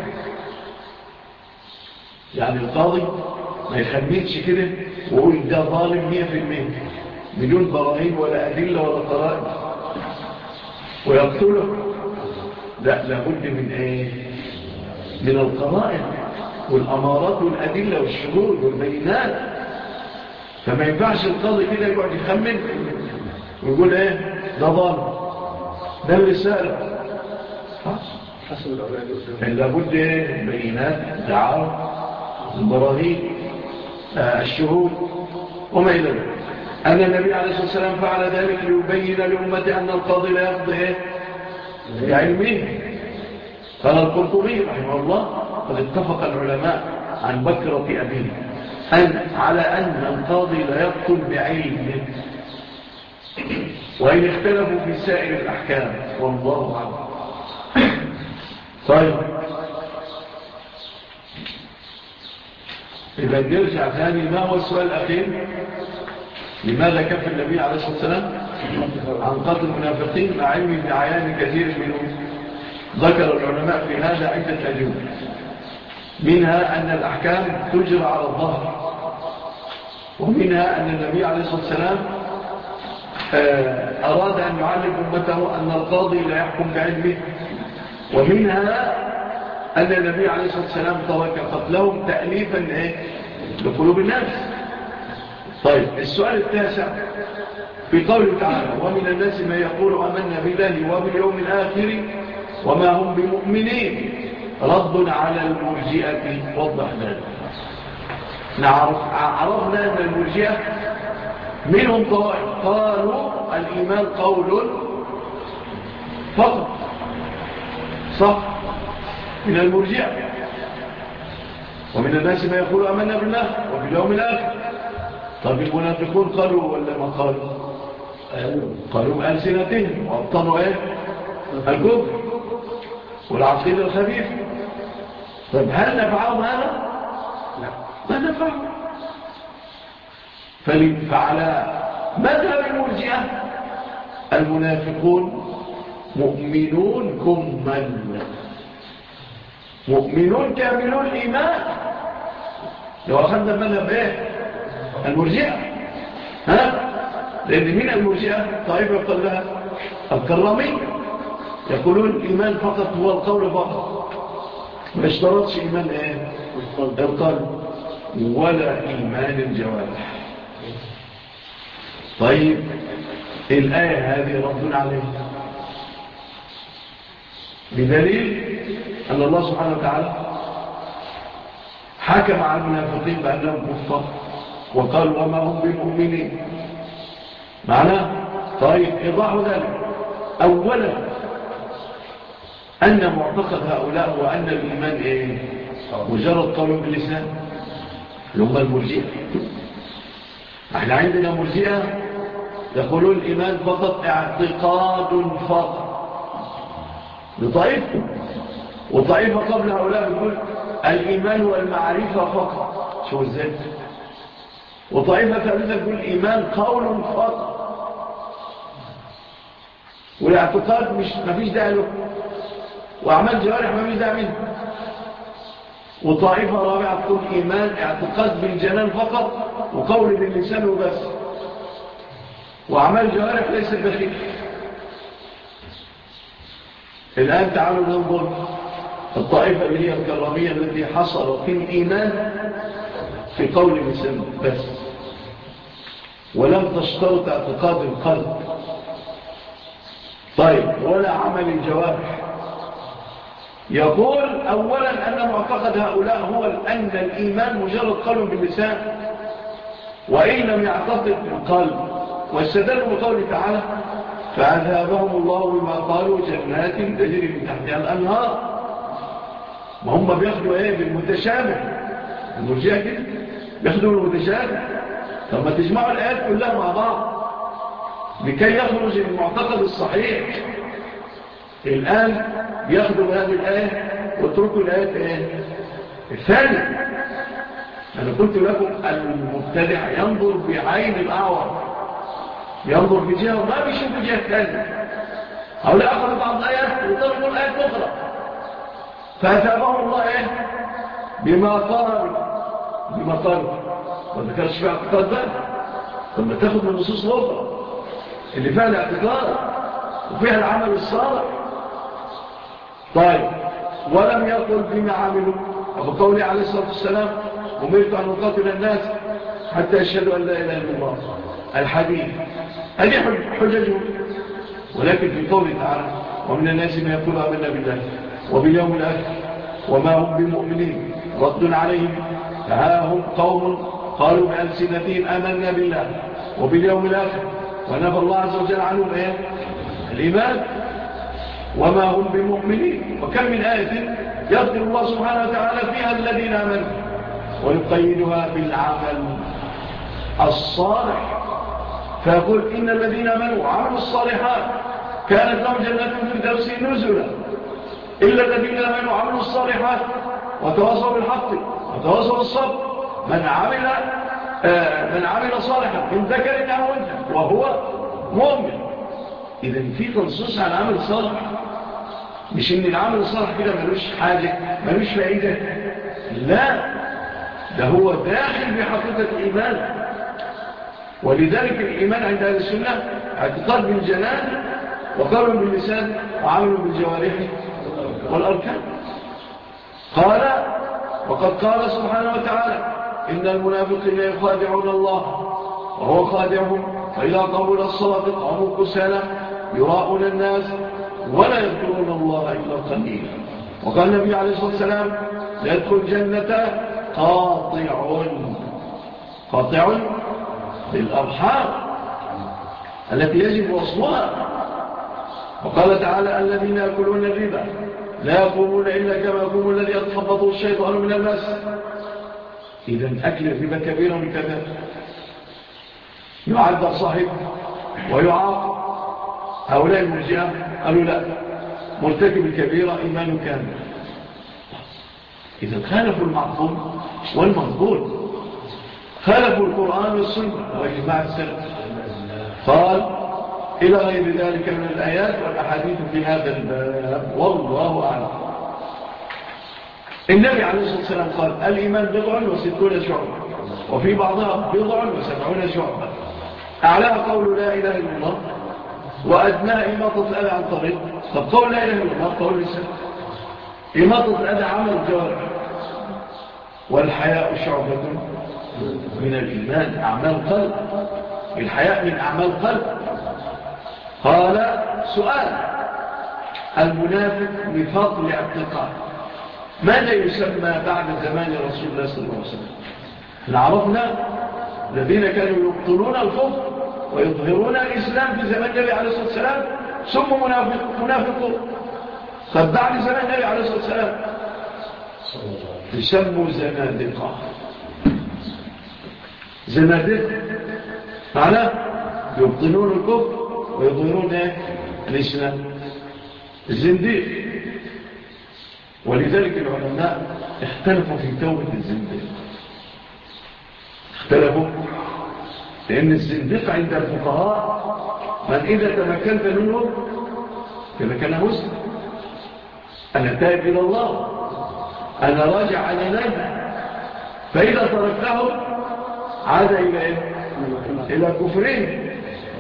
يعني القاضي ما يخمينش كده ويقول ده ظالم مية في المية بدون براهين ولا أدلة ولا قرائن ويقتله لا، لابد من ايه؟ من القرائن والامارات والادله والشهود والبينات. فما ينفعش القاضي كده يقعد يخمن ويقول ايه ده ظالم، ده اللي سأله. حسب الأولاد لابد ايه؟ بينات، دعاوى، البراهين، آه الشهود وما إلى ذلك. أن النبي عليه الصلاة والسلام فعل ذلك ليبين لأمته أن القاضي لا يقضي إيه؟ بعلمه. قال القرطبي رحمه الله: قد اتفق العلماء عن بكرة أبيه أن على أن القاضي لا يقتل بعلمه، وإن اختلفوا في سائر الأحكام والله أعلم. طيب، إذا نرجع ثاني، ما هو السؤال الأخير؟ لماذا كف النبي عليه الصلاة والسلام عن قتل المنافقين مع علم بعيان كثير منهم؟ ذكر العلماء في هذا عدة أجوبة، منها أن الأحكام تجرى على الظهر، ومنها أن النبي عليه الصلاة والسلام أراد أن يعلم أمته أن القاضي لا يحكم بعلمه، ومنها أن النبي عليه الصلاة والسلام ترك قتلهم تأليفا إيه؟ لقلوب الناس. طيب، السؤال التاسع في قوله تعالى: ومن الناس ما يقول آمنا بالله وباليوم الآخر وما هم بمؤمنين، رد على المرجئة. وضح ذلك. نعرف عرفنا أن المرجئة منهم طوائف قالوا الإيمان قول فقط، صح؟ من المرجئة. ومن الناس ما يقول آمنا بالله وباليوم الآخر. طب المنافقون قالوا ولا ما قالوا؟ قالوا بألسنتهم وأبطنوا ايه؟ الكفر والعقيدة الخبيثة. طب هل نفعهم هذا؟ لا، ما نفعهم. فعلى مذهب المرجئة المنافقون مؤمنون كمل، مؤمنون كاملون الإيمان. لو أخذنا مذهب ايه؟ المرجئة، ها؟ لأن من المرجئة طائفة يقول لها الكرامية، يقولون الإيمان فقط هو القول فقط، ما اشترطش إيمان ايه؟ القلب ولا إيمان الجوارح. طيب، الآية هذه رد عليه بدليل أن الله سبحانه وتعالى حكم على المنافقين بأنهم كفار وقال وما هم بمؤمنين. معناه طيب، إيضاح ذلك: أولا أن معتقد هؤلاء وأن الإيمان إيه؟ مجرد قول باللسان، هم المرجئة. احنا عندنا مرجئة يقولون الإيمان فقط اعتقاد فقط لطائفة، وطائفة قبل هؤلاء يقول الإيمان والمعرفة فقط. شو ازاي؟ وطائفة ثالثة يقول الإيمان قول فقط، والاعتقاد مش مفيش داعي له، وأعمال جوارح مفيش داعي منه. وطائفة رابعة تقول إيمان اعتقاد بالجنان فقط وقول باللسان وبس، وأعمال جوارح ليس بخير. الآن تعالوا ننظر الطائفة اللي هي الكرامية التي حصل في الإيمان في قول اللسان بس، ولم تشترط اعتقاد القلب، طيب، ولا عمل الجوارح. يقول أولا أن معتقد هؤلاء هو أن الإيمان مجرد قول باللسان وإن لم يعتقد القلب، واستدلوا بقوله تعالى: فعذابهم الله بما قالوا جنات تجري من تحتها الأنهار. ما هم بياخدوا ايه؟ بالمتشابه. المرجئة كده بياخدوا بالمتشابه. فما تجمعوا الآيات كلها مع بعض لكي يخرج المعتقد الصحيح. الآن بياخدوا بهذه الآية واتركوا الآيات ايه؟ الثانية. أنا قلت لكم المبتدع ينظر بعين الأعور، ينظر بجهة وما بيشوف بجهة ثانية. هؤلاء أخذوا بعض الآيات وطلبوا الآيات أخرى، فأثابهم الله إيه؟ بما قالوا بما قالوا ما ذكرش فيها اعتقاد بقى. لما تاخد من النصوص الأخرى اللي فيها الاعتقاد وفيها العمل الصالح، طيب ولم يقل بما عملوا وبقوله عليه الصلاة والسلام أمرت أن أقاتل الناس حتى يشهدوا أن لا إله إلا الله الحديث هذه حججهم. ولكن في قوله تعالى ومن الناس من يقول آمنا بالله وباليوم الآخر وما هم بمؤمنين رد عليهم فها هم قوم قالوا بألسنتهم آمنا بالله وباليوم الآخر ونفى الله عز وجل عنهم إيه؟ الإيمان وما هم بمؤمنين. وكم من آية يذكر الله سبحانه وتعالى فيها الذين آمنوا ويقيدها بالعمل الصالح فيقول إن الذين آمنوا وعملوا الصالحات كانت لهم جنات الفردوس نزلا إلا الذين آمنوا وعملوا الصالحات وتواصوا بالحق وتواصوا بالصبر من عمل آه من عمل صالحا من ذكر أو أنثى وهو مؤمن. إذا في تنصيص على العمل الصالح، مش إن العمل الصالح كده ملوش حاجة ملوش فائدة، لا ده هو داخل بحقيقة الإيمان. ولذلك الإيمان عند أهل السنة اعتقاد بالجنان وقول باللسان وعمل بالجوارح والأركان. قال وقد قال سبحانه وتعالى إن المنافقين يخادعون الله وهو خادعهم فإذا قاموا الصلاة قاموا كسالى يراءون الناس ولا يذكرون الله إلا قليلا. وقال النبي عليه الصلاة والسلام لا يدخل الجنة قاطع قاطع بالأرحام التي يجب وصلها. وقال تعالى الذين يأكلون الربا لا يقومون إلا كما يقوم الذي يتخبطه الشيطان من المس. إذن أكل الربا كبيرا من كذا يعذب صاحب ويعاقب. هؤلاء المرجئة قالوا لا مرتكب الكبيرة إيمان كامل. إذا خالفوا المعقول والمنقول خالفوا القرآن والسنة وإجماع السلف. قال إلى غير ذلك من الآيات والأحاديث في هذا الباب والله أعلم. النبي عليه الصلاة والسلام قال الإيمان بضع وستون شعبة وفي بعضها بضع وسبعون شعبة أعلاها قول لا إله إلا الله وأدناها إماطة الأذى عن طريق. طب قول لا إله إلا الله قول لسان إماطة الأذى عمل الجوارح والحياء شعبة من الإيمان أعمال قلب. الحياء من أعمال قلب. قال سؤال المنافق نفاق لاعتقاد ماذا يسمى بعد زمان رسول الله صلى الله عليه وسلم؟ عرفنا الذين كانوا يبطلون الكفر ويظهرون الإسلام في زمان النبي عليه الصلاة والسلام سموا منافقون. قد بعد زمان النبي عليه الصلاة والسلام يسموا زنادقة. زنادقة معناه يبطلون الكفر ويظهرون الإسلام الزنديق. ولذلك العلماء اختلفوا في توبة الزنديق. اختلفوا لأن الزنديق عند الفقهاء من إذا تمكنت منه كما كان مسلم أنا تائب إلى الله أنا راجع على نبي. فإذا تركته عاد إلى إيه؟ إلى كفرين.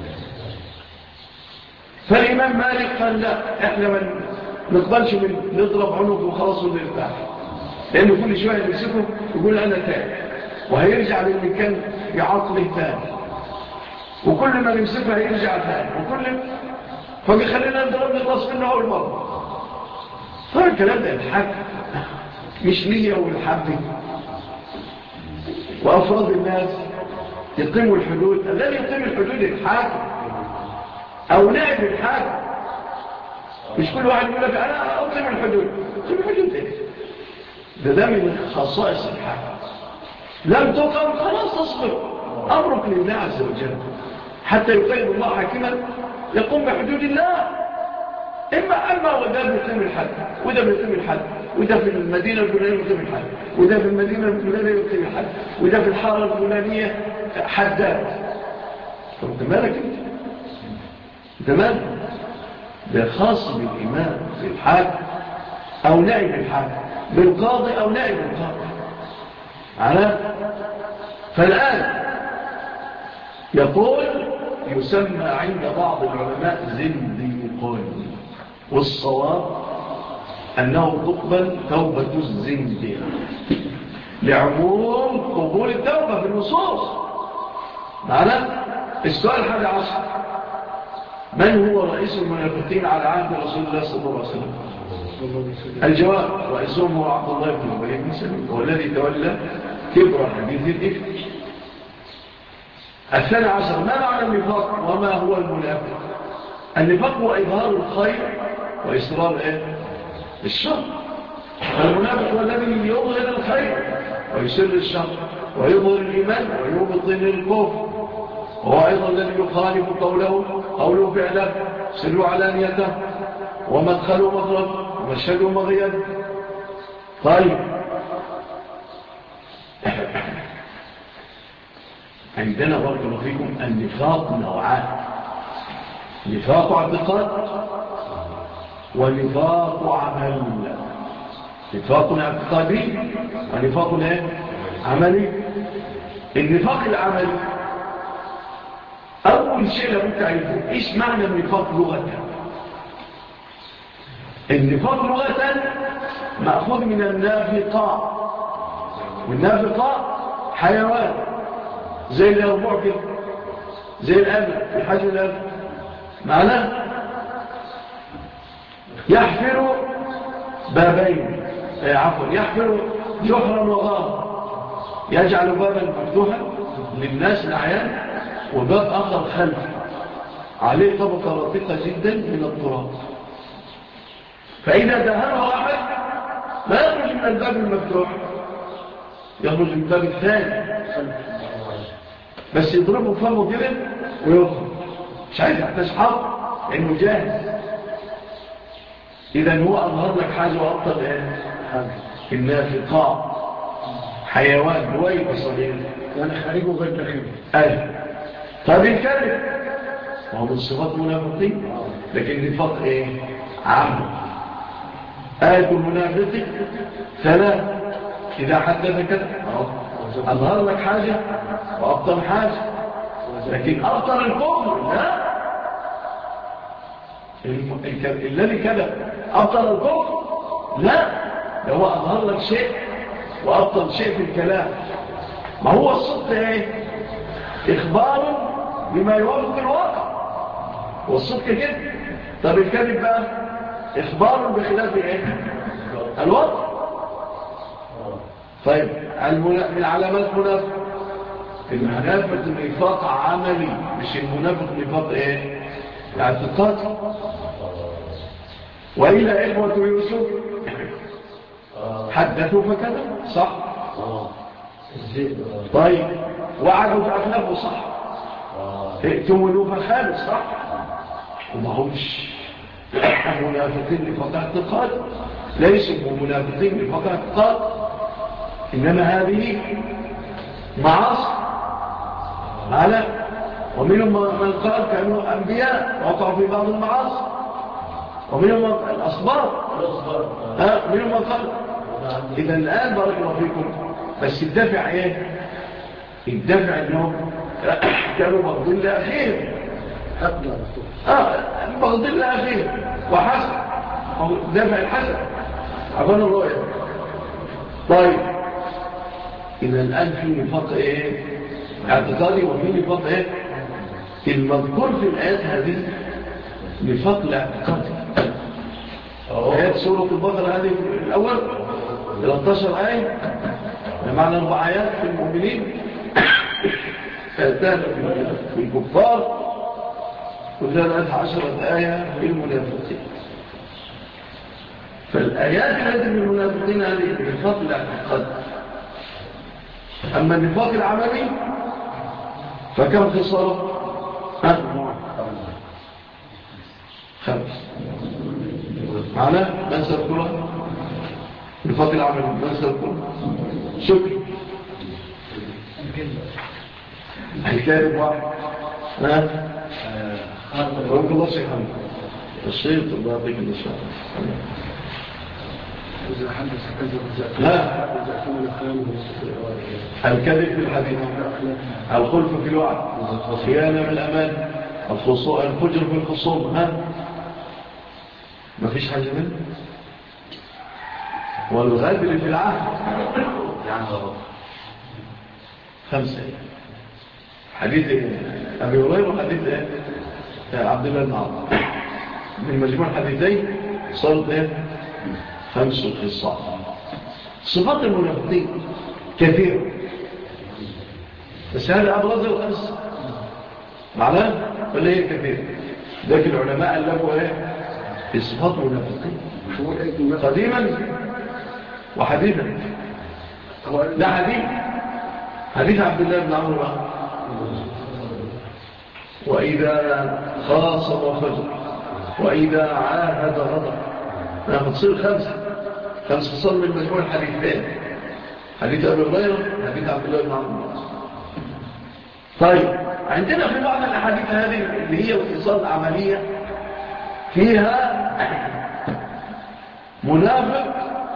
فالإمام مالك قال لا إحنا من نقبلش من نضرب عنق وخلاص ونرتاح لأنه كل شوية يمسكه يقول أنا تائب وهيرجع للي كان يعطله ثاني وكل ما نمسكه هيرجع ثاني وكل فبيخلينا نضرب نخلص منه أول مرة. فالكلام ده الحق مش ليا والحق وأفراد الناس يقيموا الحدود. الذي يقيم الحدود الحاكم أو نائب الحاكم. مش كل واحد يقول لك أنا أقيم الحدود. أقيم الحدود إيه؟ ده ده من خصائص الحاكم. لم تقم خلاص تصبر أمرك لله عز وجل حتى يقيم الله حاكما يقوم بحدود الله. إما أما وده بيقيم الحد وده بيقيم الحد وده في المدينة الفلانية يقيم الحد وده في المدينة الفلانية يقيم الحد وده في الحارة الفلانية حداد. فأنت مالك أنت؟ أنت مالك؟ ده خاص بالإمام بالحاكم أو نائب الحاكم بالقاضي أو نائب القاضي على. فالآن يقول يسمى عند بعض العلماء زنديقون والصواب أنه تقبل توبة الزنديق لعموم قبول التوبة في النصوص. معنا السؤال الحادي عشر: من هو رئيس المنافقين على عهد رسول الله صلى الله عليه وسلم؟ الجواب: رئيسهم هو عبد الله بن أبي بن سلول، والذي تولى كبر حديث الإفك. الثاني عشر: ما معنى النفاق وما هو المنافق؟ النفاق هو إظهار الخير وإصرار إيه؟ الشر. فالمنافق هو الذي يظهر الخير ويسر الشر، ويظهر الإيمان ويبطن الكفر، وهو أيضا الذي يخالف قوله قوله فعله، سر علانيته، ومدخله مخرج، ومشهده مغيب. طيب، عندنا بارك الله فيكم النفاق نوعان: نفاق اعتقاد ونفاق عمل. نفاق اعتقادي ونفاق عملي. النفاق العملي أول شيء لابد تعرفه إيش معنى النفاق لغة. النفاق لغة مأخوذ من النافقة، والنافقة حيوان زي الأربع كده، زي الأبل في حجم الأبل. معناه يحفر بابين، عفوا يحفر جحرا وغارا، يجعل بابا مفتوحا للناس العيان وباب آخر خلفه عليه طبقة رقيقة جدا من التراب، فإذا دهنه واحد لا يخرج من الباب المفتوح، يخرج من الباب الثاني، بس يضربه فمه كده ويخرج، مش عايز يحتاج حرب لأنه جاهز. إذا هو أظهر لك حاجة وأبطل إيه؟ النافقاء حيوان دويب صغير، يعني خارجه غير داخله. أيه. طيب الكذب وهو من صفات منافقين، لكن النفاق إيه؟ عام. آية المنافق ثلاث: إذا حدث كذب، أظهر لك حاجة وأبطل حاجة، لكن أبطل الكفر لا. الذي كذب أبطل الكفر لا، ده هو أظهر لك شيء وأبطل شيء في الكلام. ما هو الصدق إيه؟ إخبار بما يوافق الواقع، والصدق كده. طب الكذب بقى إخبار بخلاف إيه؟ الواقع. طيب من علامات منافق المنافق نفاق عملي، مش المنافق نفاق إيه؟ اعتقاد. وإلى إخوة يوسف حدثوا فكذا صح. طيب وعدوا فأخلفوا صح. ائتمنوا فخالوا صح. وما همش منافقين نفاق اعتقاد، ليسوا منافقين نفاق اعتقاد، إنما هذه معاصي على. ومنهم من قال كانوا أنبياء وقعوا في بعض المعاصي، ومنهم الأصبار، ها منهم من قال. إذا الآن بارك الله فيكم، بس الدافع إيه؟ الدافع أنهم كانوا مغضين لأخير، آه مغضين لأخير وحسن، دافع الحسن عفان الرؤية. طيب إذا الآن في نفاق إيه؟ اعتقادي، وفي نفاق إيه؟ المذكور في الآيات هذه نفاق الاعتقادي. آيات سورة البقرة هذه الأول ثلاثة عشر آية، بمعنى أربع آيات في المؤمنين، آيتان في الكفار، وثلاث عشرة آية في المنافقين. فالآيات التي في المنافقين هذه نفاق الاعتقاد. أما النفاق العملي فكم خصال؟ خمس. معنى من سأذكرها؟ نفاق العملي من سأذكرها؟ شكر الكاذب واحد. ها رب الله سيحمد الشيط الله يعطيك النشاء. لا الكذب في الحديث، الخلف في الوعد، خيانة في الأمان، الفجر في الخصوم. ها ما فيش حاجة منه. والغدر في العهد يعني غلط. خمسة. حديث أبي هريرة وحديث عبد الله بن عمرو من مجموع الحديثين صارت خمس خصال. صفات المنافقين كثيرة بس هذا أبرز الخمس معناه ولا هي كثيرة. لكن العلماء ألفوا ايه في صفات المنافقين قديما وحديثا. ده حديث حديث عبد الله بن عمرو وإذا خاصم فجر وإذا عاهد غدر. نحن تصير خمسة خمس خصال من مجموع الحديثين حديث أبي هريرة حديث عبد الله بن عمرو. طيب عندنا في بعض الأحاديث هذه اللي هي الخصال العملية فيها منافق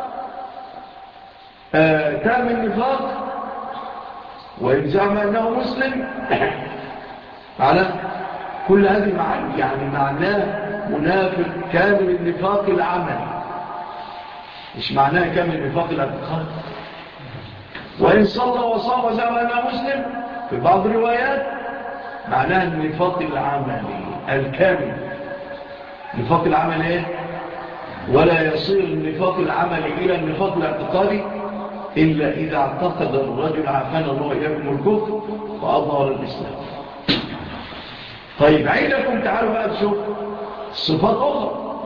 آه تام النفاق وإن زعم أنه مسلم على كل هذه المعاني يعني معناه منافق كامل النفاق العملي مش معناه كامل النفاق الاعتقادي. وإن صلى وصام وزعم أنه مسلم في بعض الروايات معناه النفاق العملي الكامل. النفاق العملي ايه؟ ولا يصير النفاق العملي إلى النفاق الاعتقادي إلا إذا اعتقد الرجل عافانا الله إياكم الكفر وأظهر الإسلام. طيب عيدكم تعالوا بقى نشوف صفات أخرى.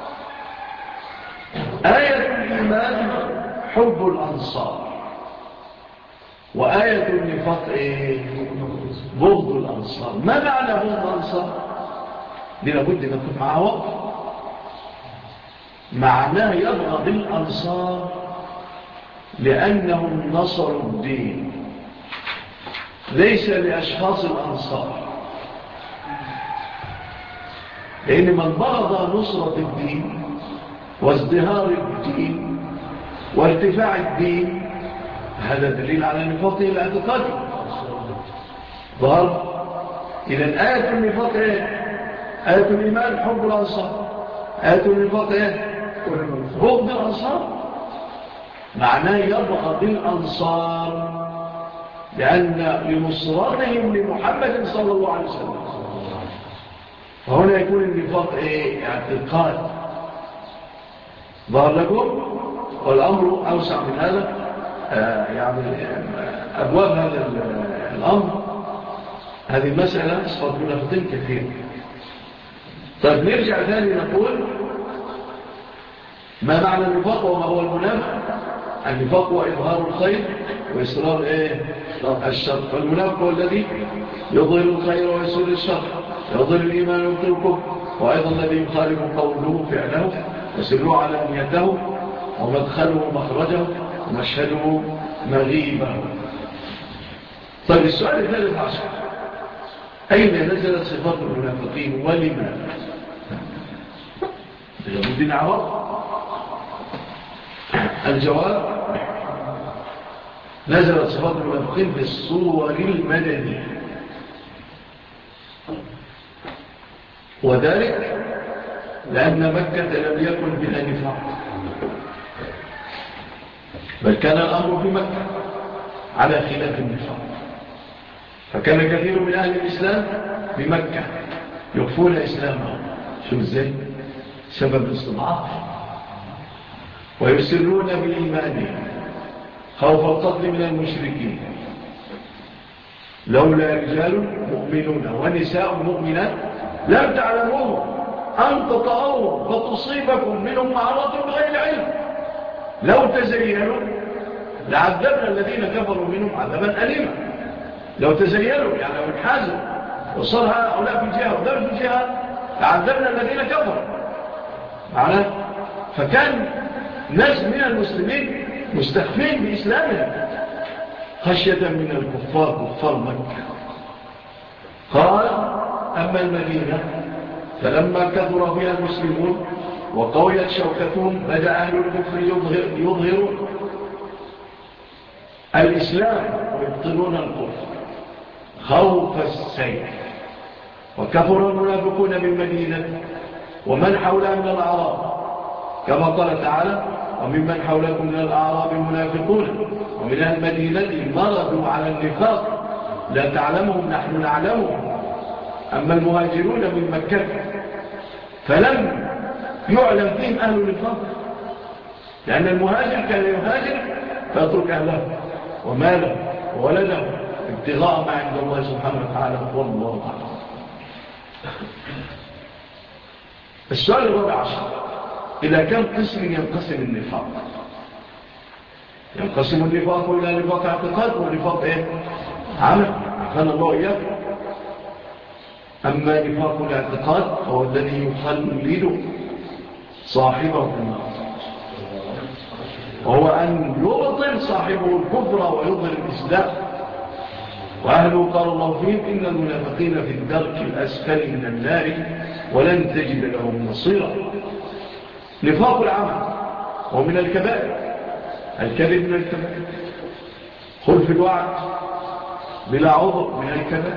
آية الإيمان حب الأنصار وآية النفاق إيه؟ بغض الأنصار. ما معنى بغض الأنصار؟ دي لابد نكون معها وقف. معناه يبغض الأنصار لأنهم نصروا الدين ليس لأشخاص الأنصار. لأن من بغض نصرة الدين وازدهار الدين وارتفاع الدين هذا دليل على نفاقه الاعتقادي. ظهر إذا آية النفاق إيه؟ آية الإيمان حب الأنصار. آية النفاق إيه؟ بغض الأنصار. معناه يبغض الأنصار لأن لنصرتهم لمحمد صلى الله عليه وسلم. فهنا يكون النفاق إيه؟ اعتقاد. ظهر لكم والأمر أوسع من هذا. آه يعني أبواب هذا الأمر هذه المسألة صفات منافقين كثير. طيب نرجع ثاني نقول ما معنى النفاق وما هو المنافق. النفاق هو إظهار الخير وإصرار إيه؟ الشر. فالمنافق هو الذي يظهر الخير ويسر الشر يظهر الإيمان ويبطل الكفر وأيضا الذي يخالف قوله فعله وسره على نيته ومدخله مخرجه ومشهده مغيبه. طيب السؤال الثالث عشر أين نزلت صفات المنافقين ولماذا؟ لابد نعرف. الجواب نزلت صفات المنافقين في الصور المدنية وذلك لأن مكة لم يكن بها نفاق بل كان الأمر في مكة على خلاف النفاق. فكان كثير من أهل الإسلام بمكة يخفون إسلامهم. شو ازاي؟ سبب الاستضعاف ويسرون بإيمانهم خوف القتل من المشركين. لولا رجال مؤمنون ونساء مؤمنات لم تعلموه أن تطعوه فتصيبكم منهم معرض بغير علم لو تزينوا لعذبنا الذين كفروا منهم عذابا أليما. لو تزينوا يعني لو انحازوا وصار هؤلاء في جهة وذلك في جهة لعذبنا الذين كفروا معنا. فكان ناس من المسلمين مستخفين بإسلامهم خشية من الكفار كفار مكة. قال أما المدينة فلما كثر فيها المسلمون وقويت شوكتهم بدأ أهل الكفر يظهر يظهرون الإسلام ويبطلون الكفر خوف السيف. وكفر المنافقون بالمدينة ومن حولها من الأعراب كما قال تعالى وممن حولكم من الأعراب منافقون ومن أهل المدينة مرضوا على النفاق لا تعلمهم نحن نعلمهم أما المهاجرون من مكة فلم يعلم فيهم أهل النفاق لأن المهاجر كان يهاجر فيترك أهله وماله وولده ابتغاء ما عند الله سبحانه وتعالى والله أعلم. السؤال الرابع عشر إلى كم قسم ينقسم النفاق؟ ينقسم النفاق إلى نفاق اعتقاد ونفاق إيه؟ عمل عفان الله إياه. أما نفاق الاعتقاد هو الذي يخلد صاحبه في النار وهو أن يبطل صاحبه الكفر ويظهر الإسلام وأهله قال الله فيهم إن المنافقين في الدرك الأسفل من النار ولن تجد لهم نصيرا. نفاق العمل ومن الكبائر الكذب من الكبائر خلف الوعد بلا عذر من الكبائر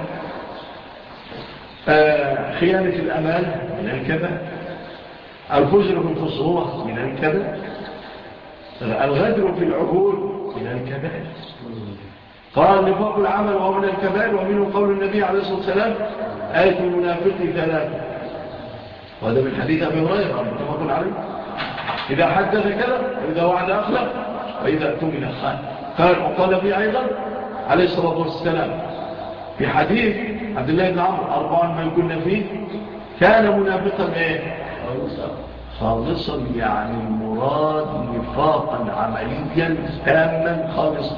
آه خيانة الأمان من الكبائر الفجر في الخصومة من الكبائر الغدر في العقول من الكبائر. قال نفاق العمل وهو من الكبائر ومنه قول النبي عليه الصلاة والسلام آية المنافق ثلاثة وهذا من حديث أبي هريرة متفق عليه إذا حدث كذا وإذا وعد أخلف وإذا اؤتمن خان. قال وقال فيه أيضا عليه الصلاة والسلام في حديث عبد الله بن عمرو أربعا من كنا فيه كان منافقا إيه؟ خالصا يعني المراد نفاقا عمليا تاما خالصا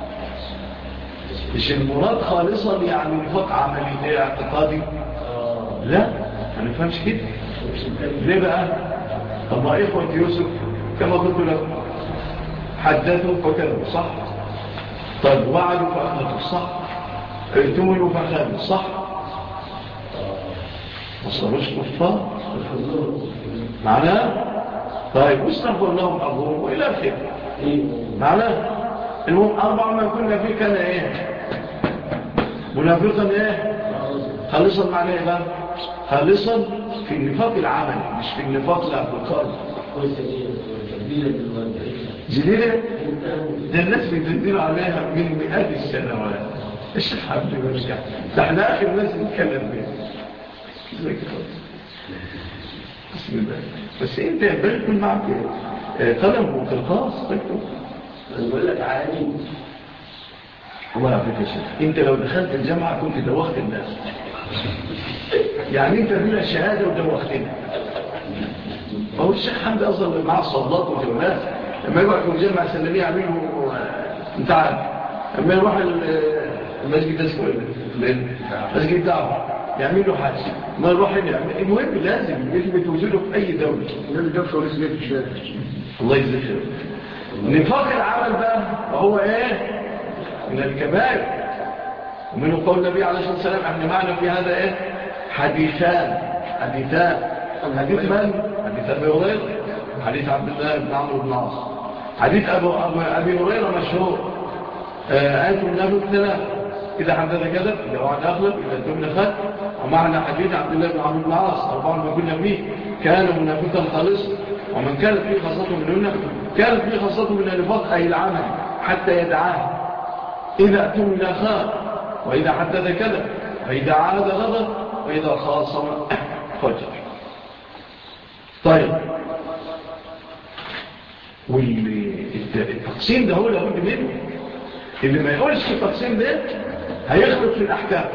مش المراد خالصا يعني نفاق عملي اعتقادي لا ما نفهمش كده. ليه بقى؟ طب إخوة يوسف كما قلت لكم حدثوا فكذبوا صح طيب وعدوا فأخلفوا صح ائتمنوا فخانوا صح ما صاروش كفار معناه طيب واستغفر لهم أبوهم وإلى آخره معناه المهم أربع ما كنا فيه كان إيه منافقا إيه خالصا معناه إيه بقى خالصا في النفاق العملي مش في النفاق الاعتقادي. جديدة ده الناس بيتدير عليها من مئات السنوات الشيخ عبد المرجع ده احنا آخر ناس نتكلم بيه بسم الله. بس انت يكون معك قلم وقرطاس تكتب انا بقول لك عادي الله يعطيك يا شيخ انت لو دخلت الجامعه كنت دوخت الناس يعني انت بلا شهاده ودوختنا. هو الشيخ حمدي اصلا مع الصلاه والجماعات لما يروح في الجامعه السلميه يعملوا انت عارف لما يروح المسجد ده اسمه ايه المسجد بتاعه يعمل له حاجه ما يروح يعمل المهم لازم يثبت وجوده في اي دوله لازم يدخل ويثبت في الشارع. الله يجزيه خير. نفاق العمل بقى وهو ايه من الكبائر ومنه قول النبي عليه الصلاه والسلام احنا معنا في هذا ايه حديثان حديثان حديث من حديث ابي هريره حديث عبد الله بن عمرو بن العاص. حديث ابو ابي هريره مشهور آية المنافق ثلاثة إذا حدث كذب إذا وعد أخلف إذا اؤتمن خان. ومعنى حديث عبد الله بن عمرو بن العاص أربعا ما كنا فيه كان منافقا خالصا ومن كانت فيه خاصته منهن كانت فيه خاصته من النفاق أي العمل حتى يدعاه إذا اؤتمن خان وإذا حدث كذب وإذا عاد غضب وإذا خاصم فجر. طيب والتقسيم ده هو لابد منه اللي ما يقولش التقسيم ده هيخلط في الأحكام.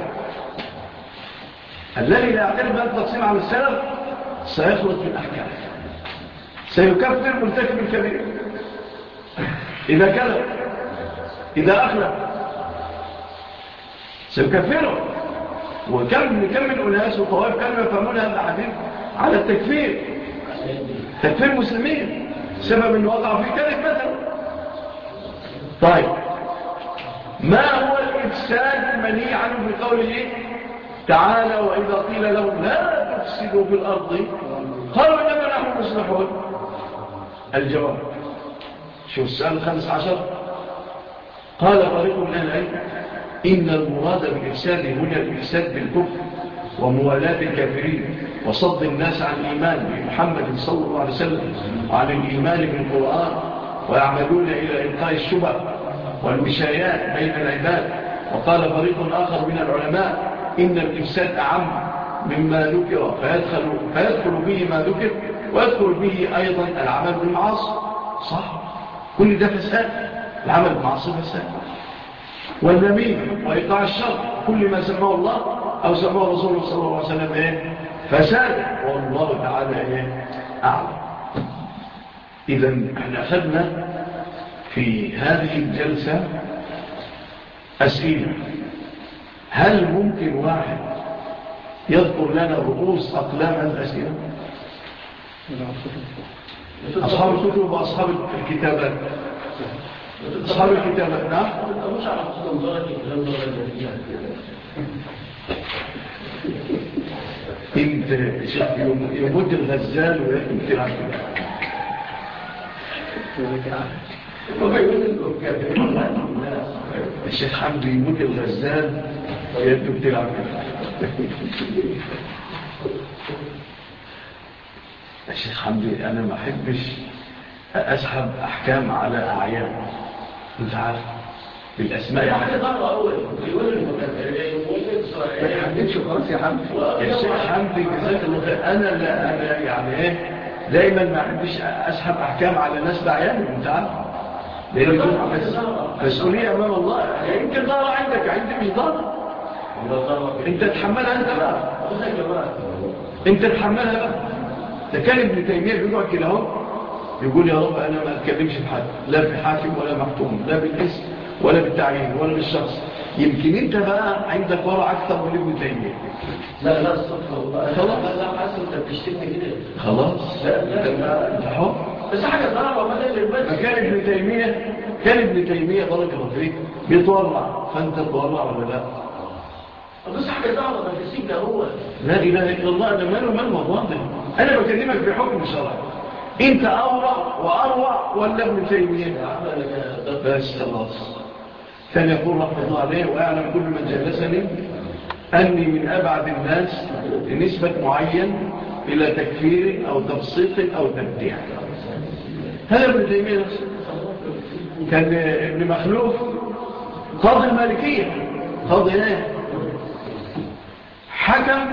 الذي لا يعترف بهذا التقسيم على السلف سيخلط في الأحكام سيكفر مرتكب الكبير إذا كذب إذا أخلف سيكفره. وكم كم من أناس وطوائف كانوا يفهمون هذا الحديث على التكفير تكفير المسلمين سبب أنه وقع في كذب مثلا. طيب ما هو الإفساد المنهي عنه بقوله تعالى وإذا قيل لهم لا تفسدوا في الأرض قالوا إنما نحن مصلحون. الجواب شو السؤال الخامس عشر قال فريق من أهل العلم إن المراد بالإفساد هنا الإفساد بالكفر وموالاة الكافرين وصد الناس عن الإيمان بمحمد صلى الله عليه وسلم وعن الإيمان بالقرآن، ويعملون إلى إلقاء الشبه والوشايات بين العباد. وقال فريق آخر من العلماء إن الإفساد أعم مما ذكر، فيدخل, فيدخل به ما ذكر، ويدخل به أيضا العمل بالمعاصي. صح، كل ده فساد، العمل بالمعاصي فساد. والنميم وإيقاع الشر كل ما سماه الله أو سماه رسوله صلى الله عليه وسلم إيه؟ فساد، والله تعالى إيه؟ أعلم. إذن احنا أخذنا في هذه الجلسة أسئلة. هل ممكن واحد يذكر لنا رؤوس أقلام هذه الأسئلة؟ أصحاب الكتب وأصحاب الكتابات. أصحاب الكتابات نعم. انت يموت الغزال ويأكل تلعب الشيخ حمدي يموت الغزال ويأكل تلعب الشيخ حمدي أنا ما أحبش أسحب أحكام على أعيان، أنت عارف بالأسماء يعني ضرر أول يقول ما تحددش خلاص يا حمدي. الشيخ حمدي جزاك الله خير. أنا لا أنا يعني إيه دايما ما أحبش أسحب أحكام على ناس بعيان، أنت عارف لأن مسؤولية أمام الله. يمكن ضرر عندك، عندي مش ضرر، أنت تحملها أنت بقى، أنت تحملها بقى. ده كان ابن تيمية بيقعد كده اهو يقول يا رب أنا ما أتكلمش في حد، لا بحاكم ولا محكوم، لا بالاسم ولا بالتعيين ولا بالشخص. يمكن أنت بقى عندك ورع أكثر من ابن تيمية. لا لا استغفر الله، خلاص لا حاسس أنت بتشتمني كده خلاص. لا لا أنت حر، بس حاجة ضرر وما ده كان ابن تيمية كان ابن تيمية بارك الله فيك بيتورع، فأنت تتورع ولا لا؟ بس حاجة ضرر ده في السجن هو. لا إله إلا الله. أنا ماله مال موضوع ده، أنا بكلمك بحكم شرعي. أنت أورع وأروع ولا ابن تيمية؟ بس خلاص. كان يقول رحمه الله عليه وأعلم كل من جلسني أني من أبعد الناس لنسبة معين إلى تكفير أو تبسيط أو تبديع. هذا ابن تيمية نفسه. كان ابن مخلوف قاضي المالكية، قاضي ايه؟ حكم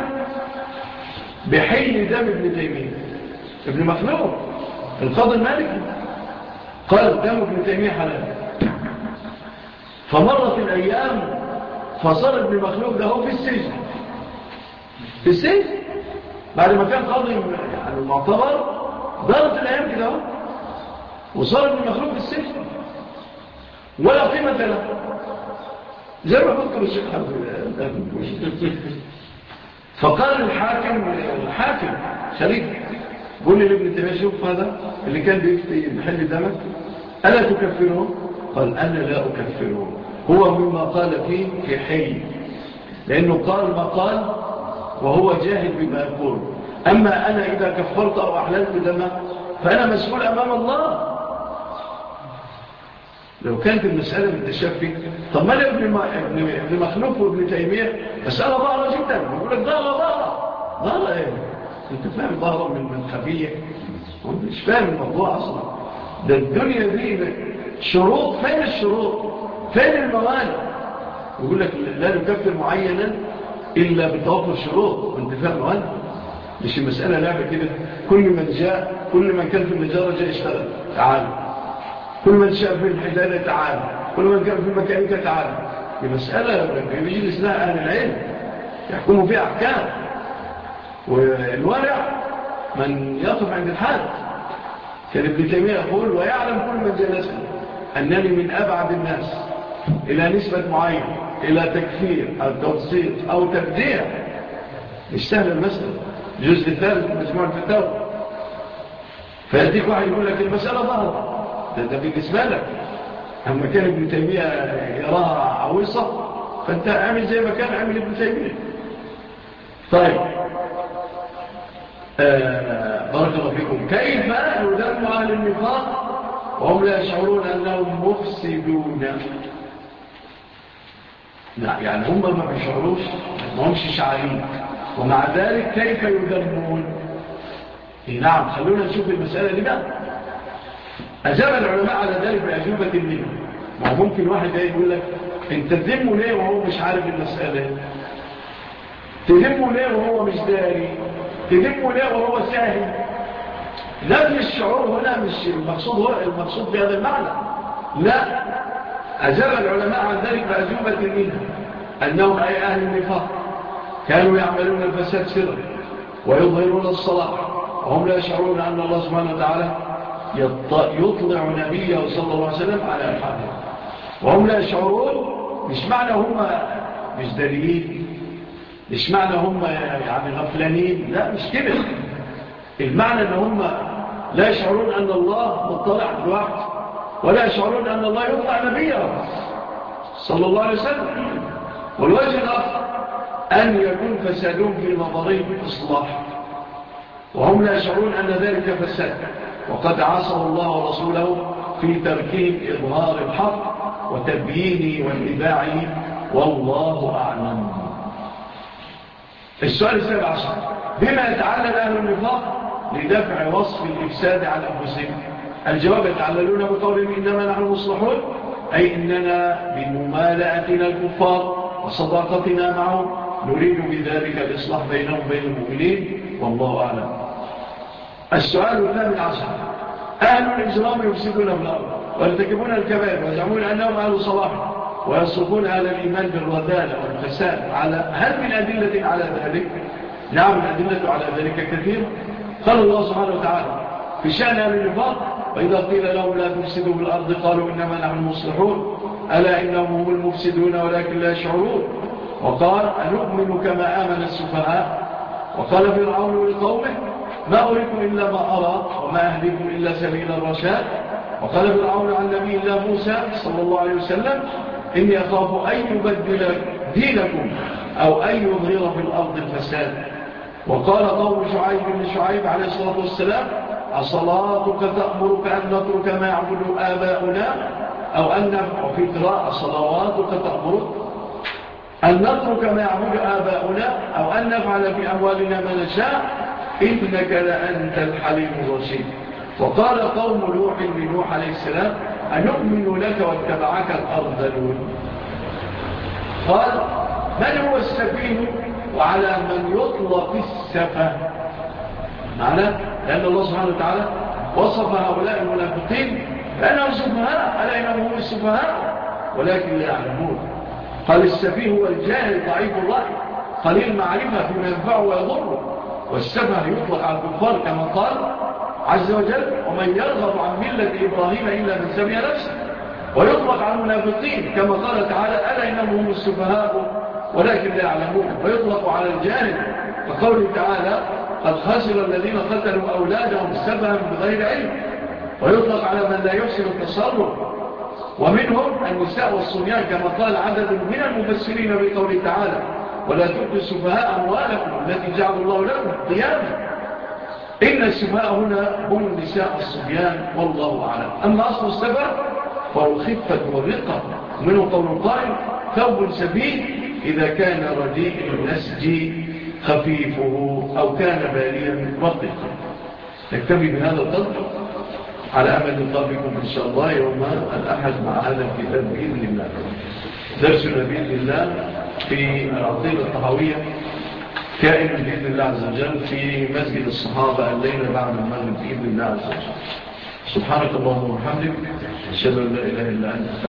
بحل دم ابن تيمية. ابن مخلوف القاضي المالكي قال دم ابن تيمية حلال. فمرت الأيام فصار ابن مخلوف ده هو في السجن، في السجن بعد ما كان قاضي يعني معتبر. دارت الأيام كده وصار ابن مخلوف في السجن ولا قيمة له، زي ما قلت الشيخ حمد. فقال الحاكم الحاكم خليك قول لي لابن تيمية شوف هذا اللي كان بيفتي بحل دمك ألا تكفره؟ قال أنا لا أكفره، هو مما قال فيه في حي، لأنه قال ما قال وهو جاهل بما يقول. أما أنا إذا كفرت أو أحللت دمه فأنا مسؤول أمام الله. لو كانت المسألة بالتشفي طب ما لي ابن, ابن مخلوف وابن تيمية مسألة ظاهرة جدا. يقول لك ظاهرة ظاهرة ظاهرة ايه؟ انت فاهم ظاهرة من من خفية؟ وانت مش فاهم الموضوع أصلا. ده الدنيا دي شروط، فين الشروط؟ فين الموانع؟ يقول لك لا نكفر معينا إلا بتوفر الشروط. وانت فاهم موانع؟ مش المسألة لعبة كده. كل من جاء كل من كان في النجارة جاء اشتغل تعال، كل من شاء في الحدادة تعال، كل من كان في الميكانيكا تعال. دي مسألة بيجلس لها أهل العلم يحكموا فيها أحكام. والورع من يقف عند الحد. كان ابن تيمية يقول ويعلم كل من جلسني أنني من أبعد الناس إلى نسبة معين إلى تكفير أو تبسيط أو تبديع. مش سهل المسألة. الجزء الثالث من مجموع الفتاوى. فيأتيك واحد يقول لك المسألة ظهر ده, ده بالنسبة لك. أما كان ابن تيمية يراها عويصة فأنت اعمل زي ما كان عمل ابن تيمية. طيب آه بارك الله فيكم. كيف يذم أهل النفاق وهم لا يشعرون أنهم مفسدون؟ لا يعني هم ما بيشعروش، ما همش شعارين. ومع ذلك كيف يذمون؟ نعم، خلونا نشوف المسألة دي بقى. أجاب العلماء على ذلك بأجوبة منه. ما ممكن واحد يقول لك انت تذمه ليه وهو مش عارف المسألة؟ تذمه ليه وهو مش داري؟ تذمه ليه وهو ساهم؟ نفي الشعور هنا مش المقصود، هو المقصود بهذا المعنى. لا، أجاب العلماء عن ذلك بأجوبة منه أنهم أي أهل النفاق كانوا يعملون الفساد سرا ويظهرون الصلاح وهم لا يشعرون أن الله سبحانه وتعالى يطلع نبيه صلى الله عليه وسلم على أفعاله، وهم لا يشعرون. مش معنى هم مش دليل، مش معنى هم يعني غفلانين، لا مش كده. المعنى أن هم لا يشعرون أن الله مطلع بالوقت، ولا يشعرون أن الله يطلع نبيه صلى الله عليه وسلم. والوجه الآخر أن يكون فسادهم في نظرهم إصلاح، وهم لا يشعرون أن ذلك فساد، وقد عصوا الله ورسوله في تركهم إظهار الحق وتبيينه واتباعه، والله أعلم. السؤال السابع عشر: بما يتعلل أهل النفاق لدفع وصف الإفساد عن أنفسهم؟ الجواب: يتعللون بقولهم إنما نحن مصلحون، أي إننا بممالأتنا الكفار وصداقتنا معهم نريد بذلك الإصلاح بينهم وبين المؤمنين، والله أعلم. السؤال الثامن عشر: أهل الإجرام يفسدون في الأرض ويرتكبون الكبائر ويزعمون أنهم أهل صلاح ويصرفون أهل الإيمان بالرذالة والفساد. على هل من أدلة على ذلك؟ نعم، الأدلة على ذلك كثير. قال الله سبحانه وتعالى في شأن أهل النفاق: وإذا قيل لهم لا تفسدوا في الأرض قالوا إنما نحن مصلحون ألا إنهم هم المفسدون ولكن لا يشعرون. وقال: أنؤمن كما آمن السفهاء. وقال فرعون لقومه: ما أريكم إلا ما أرى وما أهديكم إلا سبيل الرشاد. وقال فرعون عن نبي الله موسى صلى الله عليه وسلم: إني أخاف أن يبدل دينكم أو أن يظهر في الأرض الفساد. وقال قوم شعيب بن شعيب عليه الصلاة والسلام: أصلاتك تأمرك أن نترك ما يعبد آباؤنا أو أن وفي قراءة صلواتك تأمرك أن نترك ما يعبد آباؤنا أو أن نفعل في أموالنا ما نشاء إنك لأنت الحليم الرشيد. وقال قوم نوح لنوح عليه السلام: أنؤمن لك واتبعك الأرذلون. قال: من هو السفيه وعلى من يطلق السفه؟ معنى لأن الله سبحانه وتعالى وصف هؤلاء المنافقين بأنهم سفهاء، ألا إنهم هم السفهاء ولكن لا يعلمون. قال: السفيه هو الجاهل ضعيف الرأي قليل معرفة فيما ينفعه ويضره. والسفه يطلق على الكفار كما قال عز وجل: ومن يرغب عن ملة إبراهيم إلا من سمي نفسه. ويطلق على المنافقين كما قال تعالى: ألا إنهم هم السفهاء ولكن لا يعلمون. ويطلق على الجاهل فقوله تعالى: قد خسر الذين قتلوا أولادهم سفها بغير علم. ويطلق على من لا يحسن التصرف، ومنهم النساء والصبيان كما قال عدد من المفسرين بقوله تعالى: ولا تؤتوا السفهاء أموالكم التي جعل الله لكم قياما. إن السفهاء هنا هم النساء والصبيان، والله أعلم. أما أصل السفه فهو الخفة والرقة، منه قول القائل: ثوب سبيل إذا كان رديء النسج خفيفه أو كان باليا رقيقا. نكتفي بهذا القدر على أمل نلقاكم إن شاء الله يوم الأحد مع هذا الكتاب بإذن الله. درسنا بإذن الله في العقيدة الطحاوية كائن بإذن الله عز وجل في مسجد الصحابة الليلة بعد المغرب بإذن الله عز وجل. سبحانك اللهم وبحمدك، أشهد أن لا إله إلا أنت.